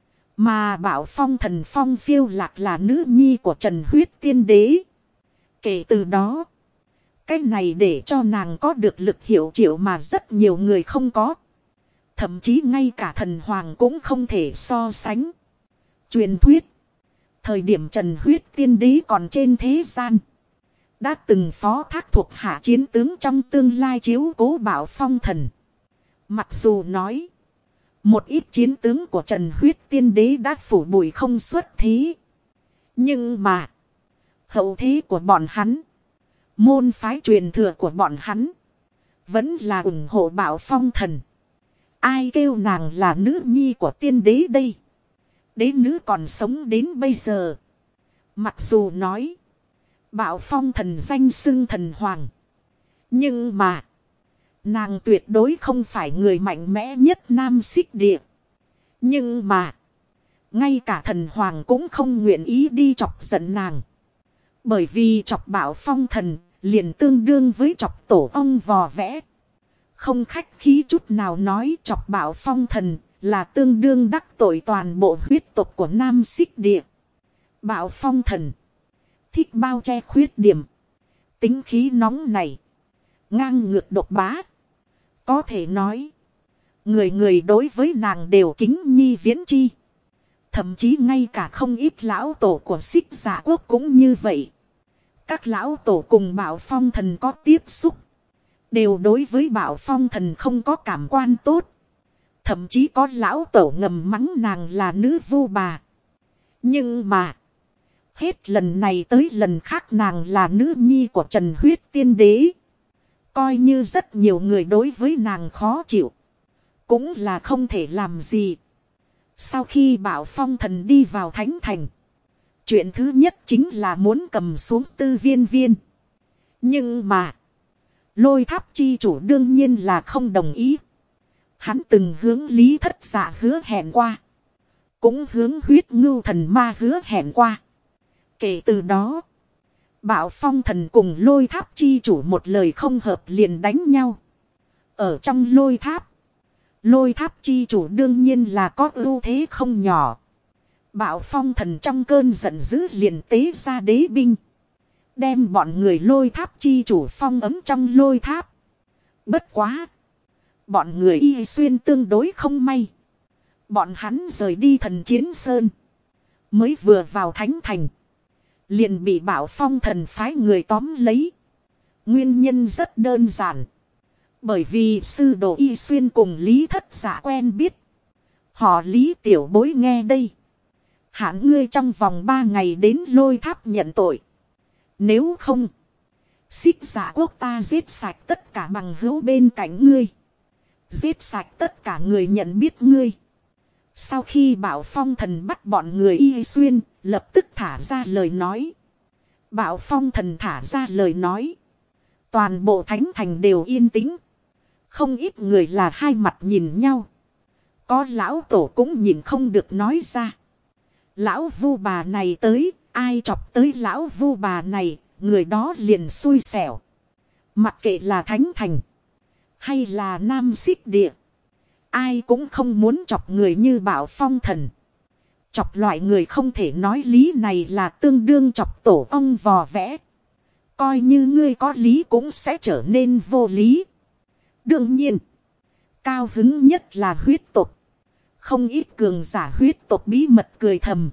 Mà Bạo phong thần Phong Phiêu Lạc là nữ nhi của Trần Huyết Tiên Đế. Kể từ đó, cái này để cho nàng có được lực hiệu triệu mà rất nhiều người không có. Thậm chí ngay cả thần hoàng cũng không thể so sánh. Truyền thuyết, thời điểm Trần Huyết Tiên Đế còn trên thế gian, đã từng phó thác thuộc hạ chiến tướng trong tương lai chiếu cố Bạo phong thần. Mặc dù nói, một ít chiến tướng của Trần Huyết Tiên Đế đã phủ bụi không xuất thế. Nhưng mà, hậu thế của bọn hắn, môn phái truyền thừa của bọn hắn, vẫn là ủng hộ Bạo phong thần. Ai kêu nàng là nữ nhi của tiên đế đây? Đế nữ còn sống đến bây giờ. Mặc dù nói Bạo phong thần danh xưng thần hoàng, nhưng mà nàng tuyệt đối không phải người mạnh mẽ nhất Nam Xích Địa. Nhưng mà ngay cả thần hoàng cũng không nguyện ý đi chọc giận nàng. Bởi vì chọc Bạo phong thần liền tương đương với chọc tổ ong vò vẽ. Không khách khí chút nào nói, chọc Bạo phong thần là tương đương đắc tội toàn bộ huyết tộc của Nam Xích Địa. Bạo phong thần thích bao che khuyết điểm. Tính khí nóng này, ngang ngược độc bá. Có thể nói, người người đối với nàng đều kính nhi viễn chi. Thậm chí ngay cả không ít lão tổ của Xích Dạ Quốc cũng như vậy. Các lão tổ cùng Bạo phong thần có tiếp xúc, đều đối với Bạo phong thần không có cảm quan tốt. Thậm chí có lão tổ ngầm mắng nàng là nữ vu bà. Nhưng mà, hết lần này tới lần khác nàng là nữ nhi của Trần Huyết Tiên Đế. Coi như rất nhiều người đối với nàng khó chịu, cũng là không thể làm gì. Sau khi Bảo Phong Thần đi vào Thánh Thành, chuyện thứ nhất chính là muốn cầm xuống Tư Viên Viên. Nhưng mà, Lôi Tháp chi chủ đương nhiên là không đồng ý. Hắn từng hướng Lý Thất Dạ hứa hẹn qua, cũng hướng Huyết Ngưu Thần Ma hứa hẹn qua. Kể từ đó, Bảo Phong Thần cùng Lôi Tháp chi chủ một lời không hợp liền đánh nhau. Ở trong Lôi Tháp, Lôi Tháp chi chủ đương nhiên là có ưu thế không nhỏ. Bảo Phong Thần trong cơn giận dữ liền tế ra đế binh, đem bọn người Lôi Tháp chi chủ phong ấm trong Lôi Tháp. Bất quá, bọn người Y Xuyên tương đối không may. Bọn hắn rời đi Thần Chiến Sơn, mới vừa vào Thánh Thành, liền bị Bảo Phong Thần phái người tóm lấy. Nguyên nhân rất đơn giản. Bởi vì sư đồ Y Xuyên cùng Lý Thất Dạ quen biết. Họ Lý tiểu bối nghe đây, hạn ngươi trong vòng 3 ngày đến Lôi Tháp nhận tội. Nếu không, Xích Dạ quốc ta giết sạch tất cả bằng hữu bên cạnh ngươi, giết sạch tất cả người nhận biết ngươi. Sau khi Bảo Phong Thần bắt bọn người Y Xuyên, lập tức thả ra lời nói. Bảo Phong Thần thả ra lời nói, toàn bộ Thánh Thành đều yên tĩnh. Không ít người là hai mặt nhìn nhau. Có lão tổ cũng nhìn không được nói ra. Lão vu bà này tới, ai chọc tới lão vu bà này, người đó liền xui xẻo. Mặc kệ là Thánh Thành, hay là Nam Xích Địa, ai cũng không muốn chọc người như Bảo Phong Thần. Chọc loại người không thể nói lý này là tương đương chọc tổ ong vò vẽ. Coi như ngươi có lý cũng sẽ trở nên vô lý. Đương nhiên, cao hứng nhất là huyết tộc. Không ít cường giả huyết tộc bí mật cười thầm.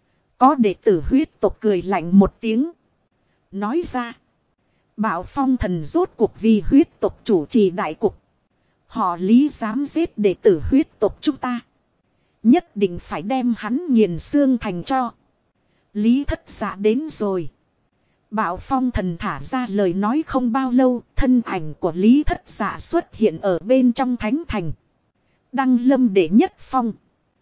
Có đệ tử huyết tộc cười lạnh một tiếng, nói ra: Bảo Phong Thần rốt cuộc vì huyết tộc chủ trì đại cục. Họ Lý dám giết đệ tử huyết tộc chúng ta, nhất định phải đem hắn nghiền xương thành cho. Lý Thất Dạ đến rồi. Bảo Phong Thần thả ra lời nói không bao lâu, thân ảnh của Lý Thất Dạ xuất hiện ở bên trong Thánh Thành. Đăng lâm đệ nhất phong,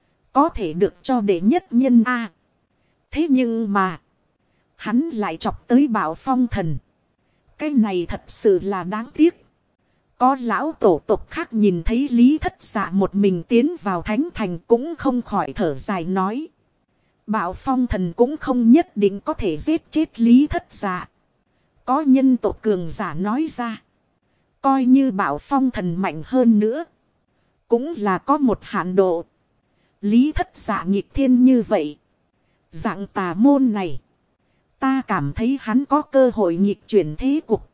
có thể được cho đệ nhất nhân A. Thế nhưng mà, hắn lại chọc tới Bảo Phong Thần. Cái này thật sự là đáng tiếc. Có lão tổ tộc khác nhìn thấy Lý Thất Dạ một mình tiến vào Thánh Thành cũng không khỏi thở dài nói: Bảo Phong Thần cũng không nhất định có thể giết chết Lý Thất Dạ. Có nhân tộc cường giả nói ra: coi như Bảo Phong Thần mạnh hơn nữa, cũng là có một hạn độ. Lý Thất Dạ nghịch thiên như vậy, dạng tà môn này, ta cảm thấy hắn có cơ hội nghịch chuyển thế cục.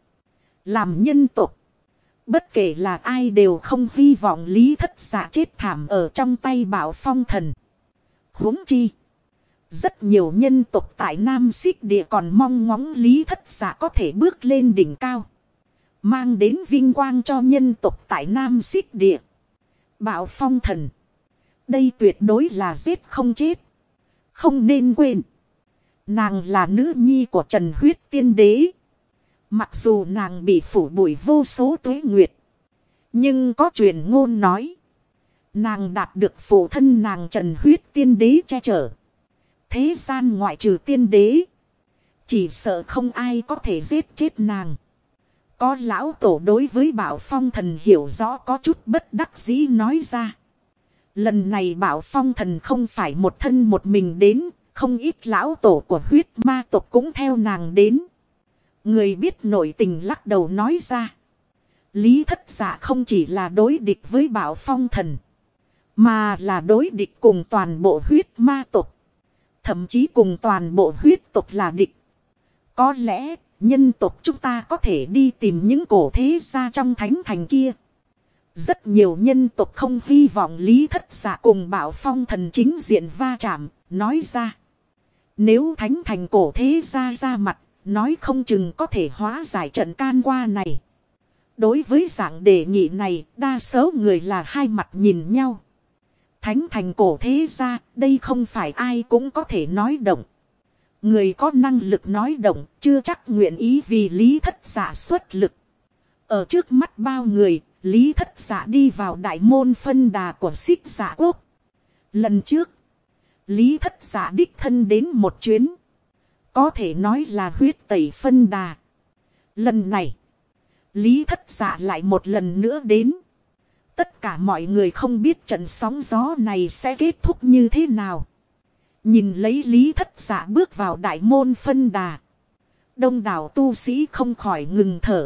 Làm nhân tộc, bất kể là ai đều không hy vọng Lý Thất Dạ chết thảm ở trong tay Bảo Phong Thần. Huống chi, rất nhiều nhân tộc tại Nam Xích Địa còn mong ngóng Lý Thất Dạ có thể bước lên đỉnh cao, mang đến vinh quang cho nhân tộc tại Nam Xích Địa. Bảo Phong Thần, đây tuyệt đối là giết không chết. Không nên quên, nàng là nữ nhi của Trần Huyết Tiên Đế. Mặc dù nàng bị phủ bụi vô số tuế nguyệt, nhưng có truyền ngôn nói, nàng đạt được phụ thân nàng Trần Huyết Tiên Đế che chở. Thế gian ngoại trừ tiên đế, chỉ sợ không ai có thể giết chết nàng. Có lão tổ đối với Bảo Phong Thần hiểu rõ có chút bất đắc dĩ nói ra: lần này Bảo Phong Thần không phải một thân một mình đến, không ít lão tổ của huyết ma tộc cũng theo nàng đến. Người biết nội tình lắc đầu nói ra: Lý Thất Dạ không chỉ là đối địch với Bảo Phong Thần, mà là đối địch cùng toàn bộ huyết ma tộc. Thậm chí cùng toàn bộ huyết tộc là địch. Có lẽ nhân tộc chúng ta có thể đi tìm những cổ thế gia trong Thánh Thành kia. Rất nhiều nhân tộc không hy vọng Lý Thất Dạ cùng Bảo Phong Thần chính diện va chạm, nói ra: nếu Thánh Thành cổ thế gia ra mặt, nói không chừng có thể hóa giải trận can qua này. Đối với dạng đề nghị này, đa số người là hai mặt nhìn nhau. Thánh thành cổ thế gia, đây không phải ai cũng có thể nói động. Người có năng lực nói động, chưa chắc nguyện ý vì Lý Thất Dạ xuất lực. Ở trước mắt bao người, Lý Thất Dạ đi vào đại môn phân đà của Xích Dạ Quốc. Lần trước, Lý Thất Dạ đích thân đến một chuyến. Có thể nói là huyết tẩy phân đà. Lần này, Lý Thất Dạ lại một lần nữa đến. Tất cả mọi người không biết trận sóng gió này sẽ kết thúc như thế nào. Nhìn lấy Lý Thất Dạ bước vào đại môn phân đà. Đông đảo tu sĩ không khỏi ngừng thở.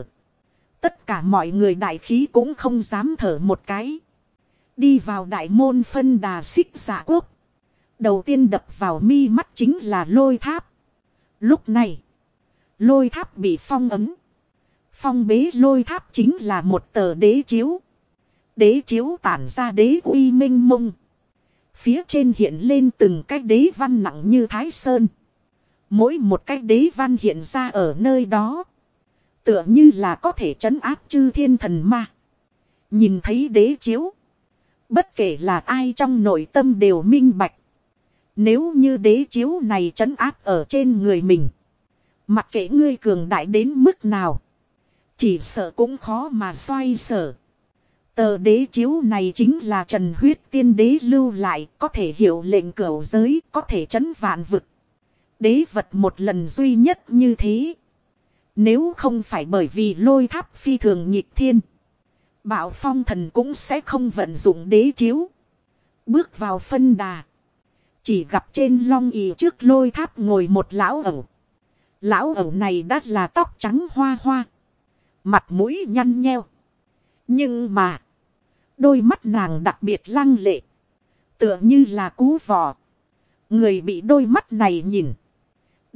Tất cả mọi người đại khí cũng không dám thở một cái. Đi vào đại môn phân đà Xích Dạ Quốc. Đầu tiên đập vào mi mắt chính là lôi tháp. Lúc này, lôi tháp bị phong ấn. Phong bế lôi tháp chính là một tờ đế chiếu. Đế chiếu tản ra đế uy minh mông. Phía trên hiện lên từng cái đế văn nặng như Thái Sơn. Mỗi một cái đế văn hiện ra ở nơi đó. Tựa như là có thể trấn áp chư thiên thần ma. Nhìn thấy đế chiếu. Bất kể là ai trong nội tâm đều minh bạch. Nếu như đế chiếu này trấn áp ở trên người mình. Mặc kệ ngươi cường đại đến mức nào. Chỉ sợ cũng khó mà xoay sở. Tờ đế chiếu này chính là Trần Huyết Tiên Đế lưu lại. Có thể hiệu lệnh cửu giới. Có thể trấn vạn vực. Đế vật một lần duy nhất như thế. Nếu không phải bởi vì lôi tháp phi thường nhịp thiên. Bạo phong thần cũng sẽ không vận dụng đế chiếu. Bước vào phân đà. Chỉ gặp trên long ỷ trước lôi tháp ngồi một lão ẩu. Lão ẩu này đã là tóc trắng hoa hoa. Mặt mũi nhăn nheo. Nhưng mà. Đôi mắt nàng đặc biệt lăng lệ. Tựa như là cú vỏ. Người bị đôi mắt này nhìn.